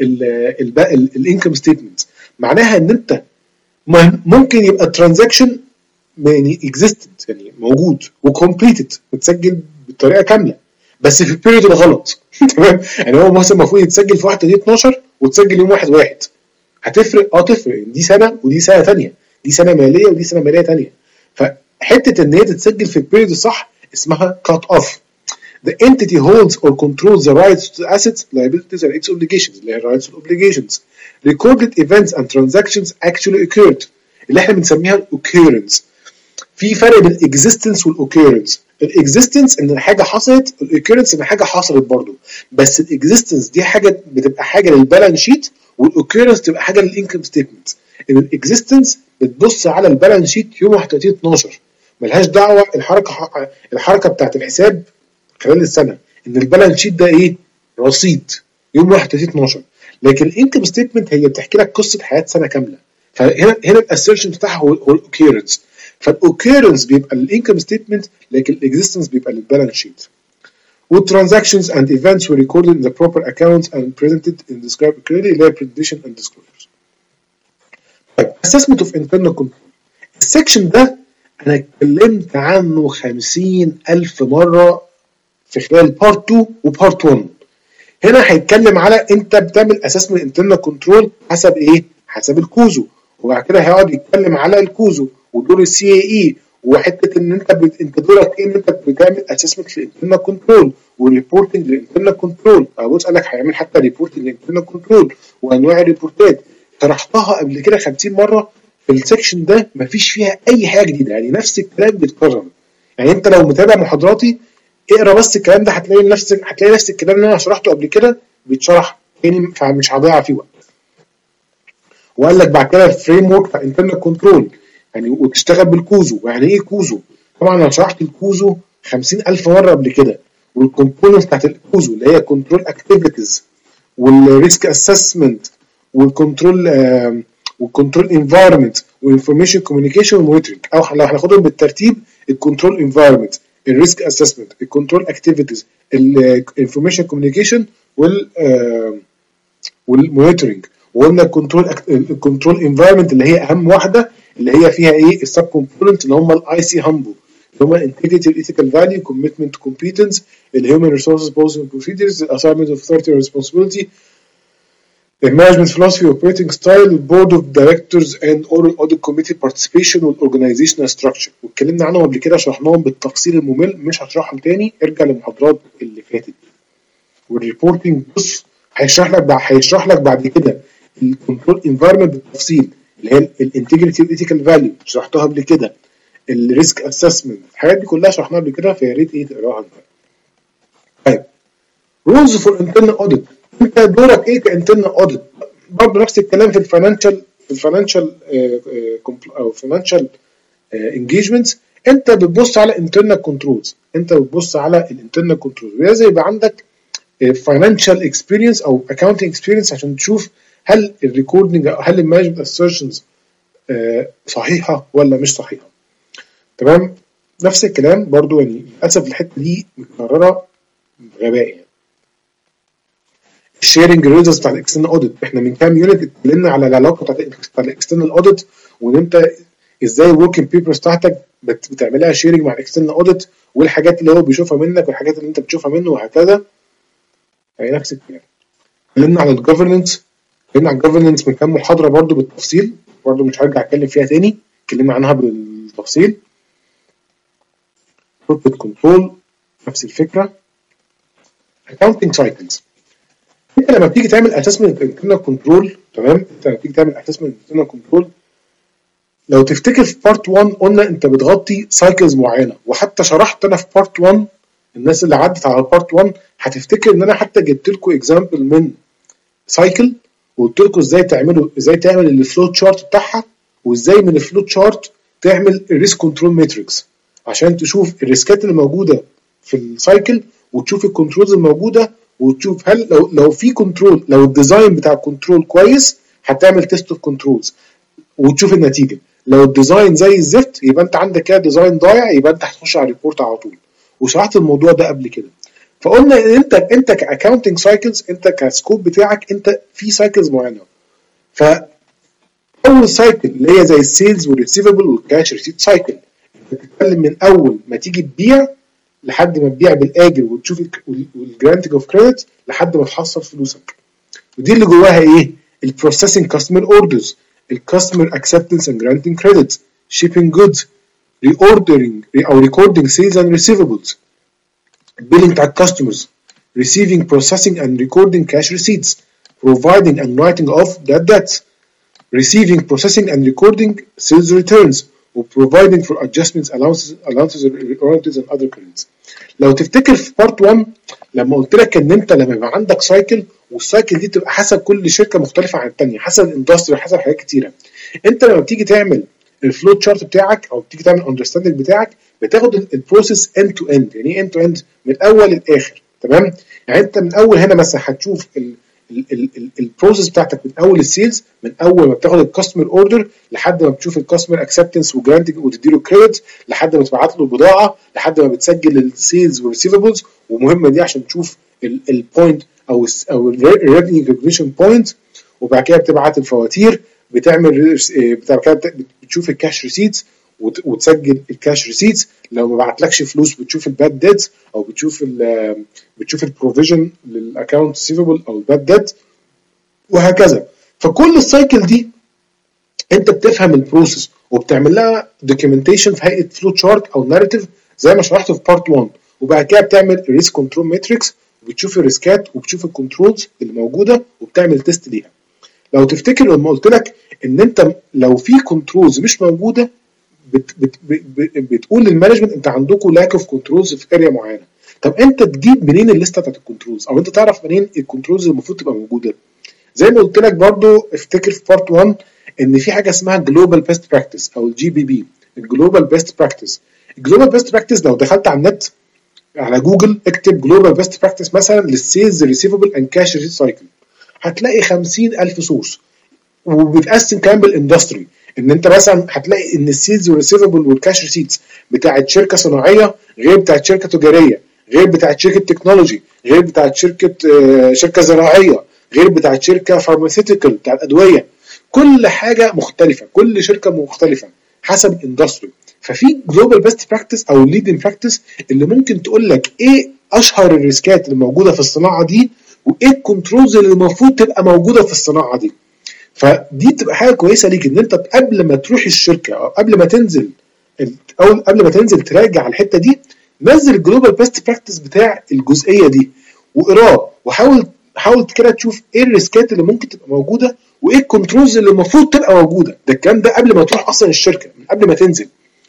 الانكم ستيتمنت. معناها ان انت ممكن يبقى ترانزاكشن يعني existent يعني موجود وcompleted متسجل بطريقه كامله، بس في البيريود الغلط. تمام. يعني هو مثلا المفروض يتسجل في واحد اتناشر وتسجل يوم واحد واحد. هتفرق؟ اه تفرق. دي سنه ودي سنه ثانيه، دي سنه ماليه ودي سنه ماليه ثانيه. فحته ان هي تتسجل في البيريود الصح اسمها cut off. The entity holds or controls the rights to the assets, liabilities and its obligations. اللي هي rights and obligations. Recorded events and transactions actually occurred. اللي احنا بنسميها الاوكيرنس. في فرق بين الاكزيستنس والاوكيرنس. الاكزيستنس ان الحاجه حصلت، الاوكيرنس ان حاجه حصلت برضو. بس الاكزيستنس دي حاجه بتبقى حاجه للبالانس شيت، والاوكيرنس تبقى حاجه للانكم ستيتمنت. ان الاكزيستنس بتبص على البالانس شيت يوم واحد وثلاثين اتناشر، ملهاش دعوه الحركه الحركه بتاعت الحساب خلال السنه، ان البالانس شيت ده ايه؟ رصيد يوم واحد وثلاثين اتناشر. لكن الانكم ستيتمنت هي بتحكي لك قصه حياه سنه كامله. فهنا هنا الاسيرشن بتاعها هو الاوكيرنس. فالاوكيرنس بيبقى للانكم ستيتمنت، لكن الاكزيستنس بيبقى للبالانس شيت. والترانزاكشنز and events were recorded in the proper accounts and presented in described clearly اللي هي presentation and disclosures. طيب assessment of internal control. السكشن ده انا اتكلمت عنه خمسين ألف مرة في خلال بارت اتنين وبارت واحد. هنا هيتكلم على انت بتعمل اسسمنت انترنال كنترول حسب ايه؟ حسب الكوزو، وبعد كده هيقعد يتكلم على الكوزو ودور السي اي اي، وحته ان انت بت... انت دورك ايه؟ ان انت بتعمل اسسمنت للانترنال كنترول وريبورتنج للانترنال كنترول. ابص قال لك هيعمل حتى ريبورتنج للانترنال كنترول وانواع الريبورتات، شرحتها قبل كده خمسين مره. في السكشن ده مفيش فيها اي حاجه جديده، يعني نفس الكلام بيتكرر. يعني انت لو متابع محاضراتي اقرا بس الكلام ده، هتلاقي نفس هتلاقي نفس الكلام اللي انا شرحته قبل كده بيتشرح تاني، فمش هضيع فيه وقت. وقال لك بعد كده الفريم ورك بتاع انترنال كنترول، يعني وتشتغل بالكوزو. يعني ايه كوزو؟ طبعا انا شرحت الكوزو خمسين ألف مره قبل كده، والكومبوننتس بتاعت الكوزو اللي هي كنترول اكتيفيتيز والريسك اسسمنت والكنترول آه والكنترول انفايرمنت والانفورميشن كوميونيكيشن والمونيتورنج. او لو هناخدهم بالترتيب: الكنترول انفايرمنت، الريسك اسسمنت، الكنترول اكتيفيتيز، الانفورميشن كوميونيكيشن وال والمونيتورنج. وقلنا الكنترول الكنترول انفايرمنت اللي هي اهم واحده، اللي هي فيها ايه؟ السب كومبوننت اللي هم الاي سي هامبو، اللي هم انتجريتي الايثيكال فاليو، كوميتمنت كومبيتنس، الهيومن ريسورسز بوليسي بروسيدرز، الاساينمنت اوف اوثورتي وريسبونسبيلتي، المانجمنت فلوسفي اوبريتنج ستايل، البورد اوف دايركتورز اند اوديت كوميتي بارتيسيبيشن، والاورجنايزيشنال ستراكشر. واتكلمنا عنهم قبل كده، شرحناهم بالتفصيل الممل، مش هشرحهم تاني، ارجع للمحاضرات اللي فاتت. والريبورتنج بص هيشرح لك هيشرح لك بعد كده الكنترول انفايرمنت بالتفصيل، اللي هي الانتجريتي والايثيكال فاليو شرحتها قبل كده، الريسك اسسمنت، الحاجات دي كلها شرحناها قبل كده، فيا ريت ايه تقراها. طيب رولز فور انترنال اوديت، انت دورك ايه كانترنال اوديت؟ برضه نفس الكلام في الفاينانشال في الفاينانشال او فاينانشال انجيجمنتس. انت بتبص على انترنال كنترولز، انت بتبص على الانترنال كنترولز، لازم يبقى عندك فاينانشال اكسبيرينس او اكاونتنج اكسبيرينس عشان تشوف هل الريكوردنج او هل المانجمنت اسيرشنز صحيحه ولا مش صحيحه. تمام. نفس الكلام برضو، يعني للاسف الحته دي متكرره بغباء. يعني الشيرنج ريزلتس بتاع الاكسترنال اوديت، احنا من كام يونت اتكلمنا على العلاقه بتاعت الاكسترنال اوديت، وان انت ازاي الوركينج بيبرز بتاعتك بتعملها شيرنج مع الاكسترنال اوديت، والحاجات اللي هو بيشوفها منك والحاجات اللي انت بتشوفها منه وهكذا. هي نفس الكلام. اتكلمنا على الجفرنس، اتكلمنا على الجفرنس من كام محاضره برضو بالتفصيل، برضو مش هرجع اتكلم فيها تاني، اتكلمنا عنها بالتفصيل. كوربريت كنترول نفس الفكره. اكاونتنج سايكلز، انت لما بتيجي تعمل اسسمنت انترنال كنترول، تمام، انت لما بتيجي تعمل اسسمنت انترنال كنترول، لو تفتكر في بارت واحد قلنا انت بتغطي سايكلز معينه، وحتى شرحت انا في بارت واحد، الناس اللي عدت على بارت واحد هتفتكر ان انا حتى جبت لكم اكزامبل من سايكل، وقلت لكم ازاي تعملوا ازاي تعمل الفلوت شارت بتاعها، وازاي من الفلوت شارت تعمل الريسك كنترول ماتريكس عشان تشوف الريسكات اللي موجوده في السايكل، وتشوف الكنترولز الموجوده، وتشوف هل لو لو في كنترول، لو الديزاين بتاع الكنترول كويس هتعمل تيست اوف كنترولز وتشوف النتيجه. لو الديزاين زي الزفت يبقى انت عندك كده ديزاين ضايع، يبقى انت هتخش على الريبورت على طول. وشرحت الموضوع ده قبل كده. فقلنا ان انت انت كاكاونتنج سايكلز، انت كسكوب بتاعك انت في سايكلز معينه. ف اول سايكل اللي هي زي السيلز والريسيفبل والكاش ريسيت سايكل، انت بتتكلم من اول ما تيجي تبيع لحد ما تبيع بالاجل وتشوف الجرانتنج اوف كريدت لحد ما تحصل فلوسك. ودي اللي جواها ايه؟ البروسيسنج كاستمر اوردرز، الكاستمر اكسبتنس اند جرانتنج كريدت، شيبينج جودز، ري اوردرنج او ريكوردنج سيلز اند ريسيفبلز، billing بتاع customers, receiving, processing and recording cash receipts, providing and writing off that debts, receiving, processing and recording sales returns, و providing for adjustments, allowances, allowances, royalties and other credits. لو تفتكر في بارت واحد لما قلت لك ان انت لما يبقى عندك سايكل، والسايكل دي تبقى حسب كل شركه مختلفه عن الثانيه، حسب الاندستري، حسب حاجات كتيره. انت لما بتيجي تعمل الفلوت شارت بتاعك او بتيجي تعمل اندرستاندنج بتاعك، بتاخد البروسيس اند تو اند. يعني ايه اند تو اند؟ من الاول للاخر. تمام. يعني انت من اول هنا مثلا هتشوف البروسيس بتاعتك من اول السيلز، من اول ما بتاخد الكاستمر اوردر لحد ما بتشوف الكاستمر اكسبتنس وجرانتنج وتديله كريدت، لحد ما تبعت له البضاعه، لحد ما بتسجل السيلز والريسيفبلز. ومهمه دي عشان تشوف البوينت او او الريفينيو ريكوجنيشن بوينت. وبعد كده بتبعت الفواتير، بتعمل بتشوف الكاش ريسيتس وتسجل الكاش ريسيتس. لو ما بعتلكش فلوس بتشوف الباد ديتس او بتشوف ال بتشوف البروفيجن للاكونت ريسيفبل او الباد ديت وهكذا. فكل السايكل دي انت بتفهم البروسيس وبتعمل لها دوكيومنتيشن في هيئه فلو تشارت او ناريتيف زي ما شرحت في بارت واحد، وبعد كده بتعمل ريسك كنترول ماتريكس وبتشوف الريسكات وبتشوف الكنترولز اللي موجوده وبتعمل تيست ليها. لو تفتكر لما قلت لك ان انت لو في كنترولز مش موجوده بت بت بت بتقول للمانجمنت انت عندكم لاك اوف كنترولز في اريا معينه. طب انت تجيب منين الليسته بتاعت الكنترولز او انت تعرف منين الكنترولز اللي المفروض تبقى موجوده؟ زي ما قلت لك برضو افتكر في بارت واحد ان في حاجه اسمها جلوبال بيست براكتس او الجي بي بي، الجلوبال بيست براكتس. الجلوبال بيست براكتس لو دخلت على النت على جوجل اكتب جلوبال بيست براكتس مثلا للسيلز ريسيفبل اند كاش ريسيت سايكل هتلاقي خمسين ألف سورس، وبتقسم كمان بالاندستري. ان انت مثلا هتلاقي ان السيلز والريسيفبل والكاش ريسيتس بتاعت شركه صناعيه غير بتاعت شركه تجاريه، غير بتاعت شركه تكنولوجي، غير بتاعت شركه شركه زراعيه، غير بتاعت شركه فارماسيوتيكال بتاعت ادويه. كل حاجه مختلفه، كل شركه مختلفه حسب الاندستري. ففي جلوبال بيست براكتس او ليدنج براكتس اللي ممكن تقول لك ايه اشهر الريسكات اللي موجوده في الصناعه دي وايه الكنترولز اللي المفروض تبقى موجوده في الصناعه دي. فدي تبقى حاجه كويسه ليك ان انت قبل ما تروح الشركه او قبل ما تنزل او قبل ما تنزل تراجع الحته دي نزل الجلوبال بيست براكتس بتاع الجزئيه دي واقراه، وحاول حاول كده تشوف ايه الريسكات اللي ممكن تبقى موجوده وايه الكنترولز اللي المفروض تبقى موجوده. ده الكلام ده قبل ما تروح اصلا الشركه، من قبل ما تنزل،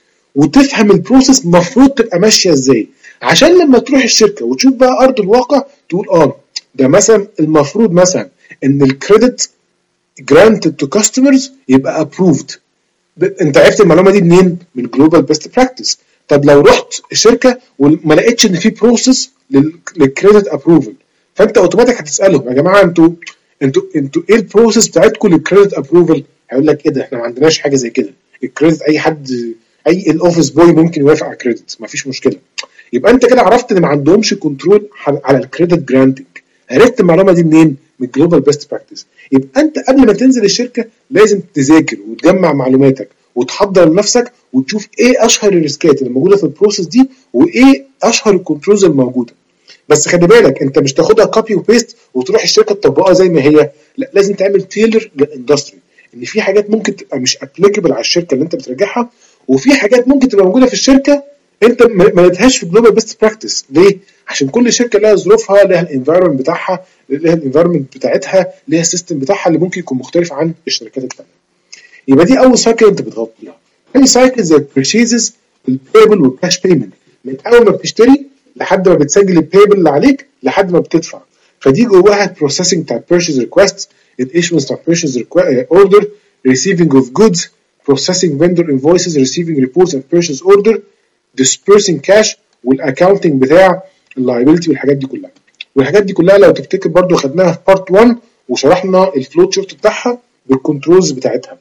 وتفهم البروسيس المفروض تبقى ماشيه ازاي، عشان لما تروح الشركه وتشوف بقى ارض الواقع تقول اه ده مثلا المفروض مثلا ان الكريدت granted to customers يبقى approved. انت عرفت المعلومه دي منين؟ من جلوبال بيست براكتس. طب لو رحت الشركه وما لقيتش ان في بروسيس للكريدت ابروفل، فانت اوتوماتيك هتسالهم يا جماعه انتوا انتوا انتوا ايه البروسيس بتاعتكم للكريدت ابروفل؟ هيقول لك ايه ده احنا ما عندناش حاجه زي كده. الكريدت اي حد اي الاوفيس بوي ممكن يوافق على الكريدت، ما فيش مشكله. يبقى انت كده عرفت ان ما عندهمش كنترول على الكريدت جرانتنج. عرفت المعلومه دي منين؟ من جلوبال بيست براكتس. يبقى انت قبل ما تنزل الشركه لازم تذاكر وتجمع معلوماتك وتحضر لنفسك وتشوف ايه اشهر الريسكات اللي موجوده في البروسيس دي وايه اشهر الكنترولز الموجوده. بس خلي بالك انت مش تاخدها كوبي وبيست وتروح الشركه تطبقها زي ما هي، لا لازم تعمل تيلر للاندستري. ان في حاجات ممكن تبقى مش ابليكابل على الشركه اللي انت بتراجعها، وفي حاجات ممكن تبقى موجوده في الشركه انت ما لقيتهاش في جلوبال بيست براكتس. ليه؟ عشان كل شركه لها ظروفها، لها الانفايرمنت بتاعها، لها الانفايرمنت بتاعتها، لها السيستم بتاعها اللي ممكن يكون مختلف عن الشركات الثانيه. يبقى دي اول سايكل انت بتغطيها. ثاني سايكل زي البرشيزز، البيبل والكاش بيمنت، من اول ما بتشتري لحد ما بتسجل البيبل اللي عليك لحد ما بتدفع. فدي جواها بروسيسنج بتاع بيرشيز ريكويست، الاشمنت بتاع بيرشيز اوردر، receiving of goods, processing vendor invoices, receiving reports and purchase order, dispersing cash، والاكاونتنج بتاع اللايبيلتي والحاجات دي كلها. والحاجات دي كلها لو تفتكر برضو خدناها في بارت واحد وشرحنا الفلو تشارت بتاعها بالكنترولز بتاعتها.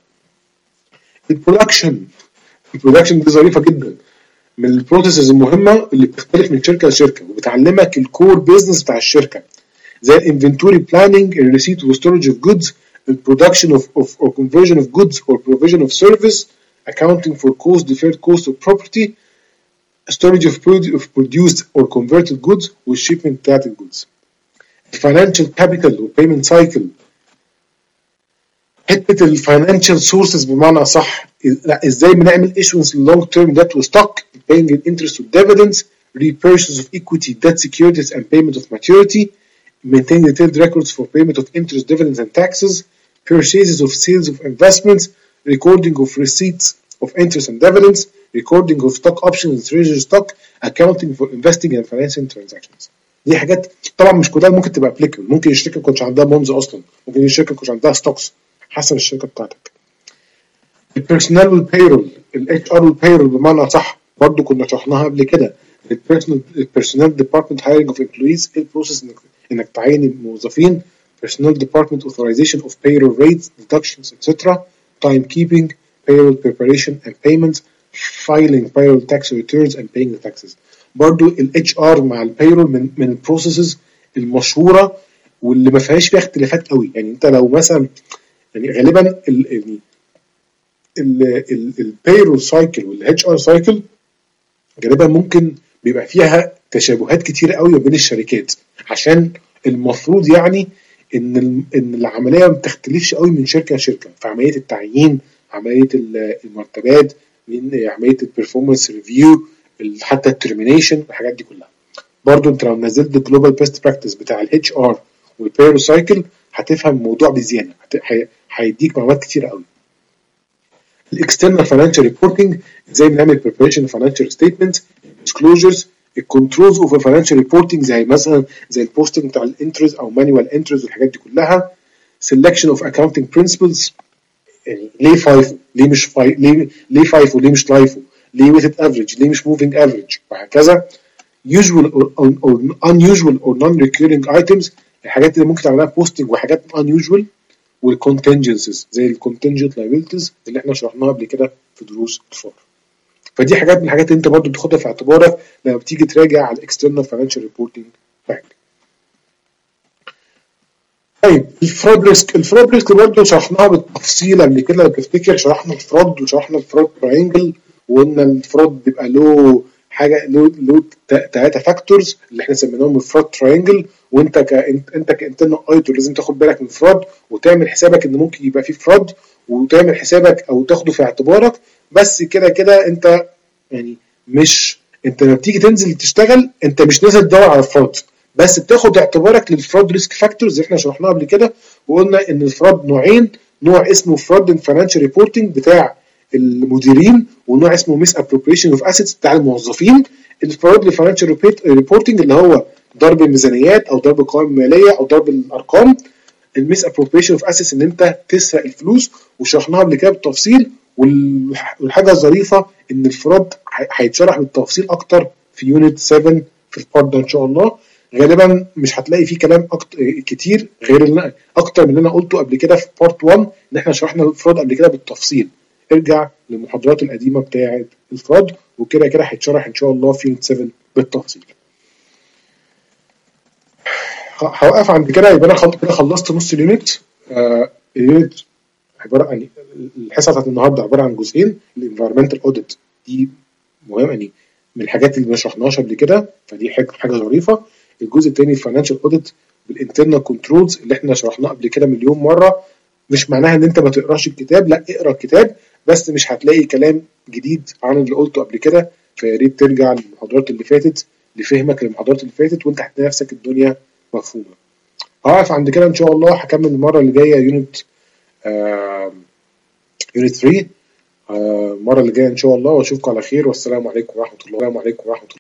البرودكشن، البرودكشن دي ظريفه جدا، من البروسيسز المهمه اللي بتختلف من شركه لشركه وبتعلمك الكور بيزنس بتاع الشركه، زي الانفنتوري بلاننج، الريسيت وستورج اوف جودز، البرودكشن اوف اوف اور كونفرجن اوف جودز اور بروفيجن اوف سيرفيس، accounting for cost, deferred cost of property, storage of produced or converted goods والshipment بتاعت الجودز. الفاينانشال كابيتال والبيمنت سايكل، حته الفاينانشال سورسز بمعنى صح، ازاي بنعمل issuance long term debt وstock, paying interest with dividends, repurchase of equity, debt securities and payment of maturity, maintain detailed records for payment of interest, dividends and taxes, purchases of sales of investments, recording of receipts of interest and dividends, recording of stock options and treasury stock, accounting for investing and financing transactions. دي حاجات طبعا مش كلها ممكن تبقى applicable. ممكن الشركه ما تكونش عندها بونز اصلا، ممكن الشركه ما تكونش عندها ستوكس حسب الشركه بتاعتك. البيرسونال والبيرول، الاتش ار والبيرول بمعنى صح برضو كنا شرحناها قبل كده. البيرسونال ديبارتمنت هايرنج اوف امبلويز، ايه البروسيس انك انك تعين الموظفين. Personnel department authorization of payroll rates, deductions, et cetera. Time keeping, payroll preparation and payments, filing payroll tax returns and paying the taxes. برضو ال إتش آر مع البيرول من من البروسيسز المشهورة واللي ما فيهاش فيها اختلافات قوي. يعني انت لو مثلا يعني غالبا ال البيرول سايكل والاتش ار سايكل غالبا ممكن بيبقى فيها تشابهات كتيره قوي ما بين الشركات، عشان المفروض يعني ان ان العمليه ما بتختلفش قوي من شركه لشركه في عمليه التعيين، عمليه المرتبات، من عمليه البرفورمانس ريفيو، حتى الترمينيشن، الحاجات دي كلها. برضو انت لو نزلت الجلوبال بيست براكتس بتاع الاتش ار والبيرو سايكل هتفهم الموضوع بزياده، هيديك معلومات كتيره قوي. الاكسترنال فاينانشال ريبورتنج، ازاي بنعمل بريباريشن فاينانشال ستيتمنت، ديسكلوجرز، الكنترولز اوف فاينانشال ريبورتنج زي مثلا زي البوستنج بتاع الانترز او مانوال انترز والحاجات دي كلها. سelection اوف اكاونتنج برنسبلز، يعني ليه فايفو، ليه مش فاي ليه ليه فايفو، ليه مش لايفو، ليه ويتد افريج، ليه مش موفينج افريج، وهكذا. usual or, or unusual or non-recurring items، الحاجات اللي ممكن تعملها بوستنج وحاجات unusual. والcontingencies زي الcontingent liabilities اللي احنا شرحناها قبل كده في دروس الفور. فدي حاجات من الحاجات اللي انت برضو بتاخدها في اعتبارك لما بتيجي تراجع على الاكسترنال فاينانشال ريبورتنج بتاعك. طيب الفراد ريسك، الفراد ريسك برضه شرحناها بالتفصيل قبل كده، لو تفتكر شرحنا الفراد وشرحنا الفراد تراينجل، وقلنا الفراد بيبقى له حاجه له له ثلاثه فاكتورز اللي احنا سميناهم الفراد تراينجل، وانت ك انت كانترنال ايتور لازم تاخد بالك من الفراد وتعمل حسابك ان ممكن يبقى فيه فراد، وتعمل حسابك او تاخده في اعتبارك. بس كده كده انت يعني مش انت لما بتيجي تنزل تشتغل انت مش نازل تدور على الفراد، بس بتاخد اعتبارك للفراد ريسك فاكتورز اللي احنا شرحناها قبل كده، وقلنا ان الفراد نوعين، نوع اسمه فراد فاينانشال ريبورتنج بتاع المديرين، ونوع اسمه ميس ابروبريشن اوف اسيتس بتاع الموظفين. الفراد فاينانشال ريبورتنج اللي هو ضرب الميزانيات او ضرب القوائم الماليه او ضرب الارقام. الميس ابروبريشن اوف اسيتس ان انت تسرق الفلوس، وشرحناها قبل كده بالتفصيل. والحاجه الظريفه ان الفراد هيتشرح بالتفصيل اكتر في يونت سبعة في البارت ده ان شاء الله. غالبا مش هتلاقي فيه كلام كتير غير اللي اكتر من اللي انا قلته قبل كده في بارت واحد، ان احنا شرحنا الفراد قبل كده بالتفصيل. ارجع للمحاضرات القديمه بتاعه الفراد، وكده كده هيتشرح ان شاء الله في يونت سبعة بالتفصيل. هوقف عند كده، يبقى انا كده خلصت نص اليونت. آه اليونت عباره عن الحصه بتاعت النهارده عباره عن جزئين. الانفايرمنتال اوديت دي مهم يعني من الحاجات اللي ما شرحناهاش قبل كده، فدي حاجه حاجه ظريفه. الجزء الثاني الفاينانشال اوديت بالانترنال كنترولز اللي احنا شرحناه قبل كده مليون مره. مش معناها ان انت ما تقراش الكتاب، لا اقرا الكتاب، بس مش هتلاقي كلام جديد عن اللي قلته قبل كده. فيا ريت ترجع للمحاضرات اللي فاتت لفهمك للمحاضرات اللي فاتت، وانت هتلاقي نفسك الدنيا مفهومه. هقف عند كده ان شاء الله. هكمل المره اللي جايه يونت آه يونت ثلاثة المره اللي جايه ان شاء الله، واشوفكم على خير، والسلام عليكم ورحمه الله. السلام عليكم ورحمه الله.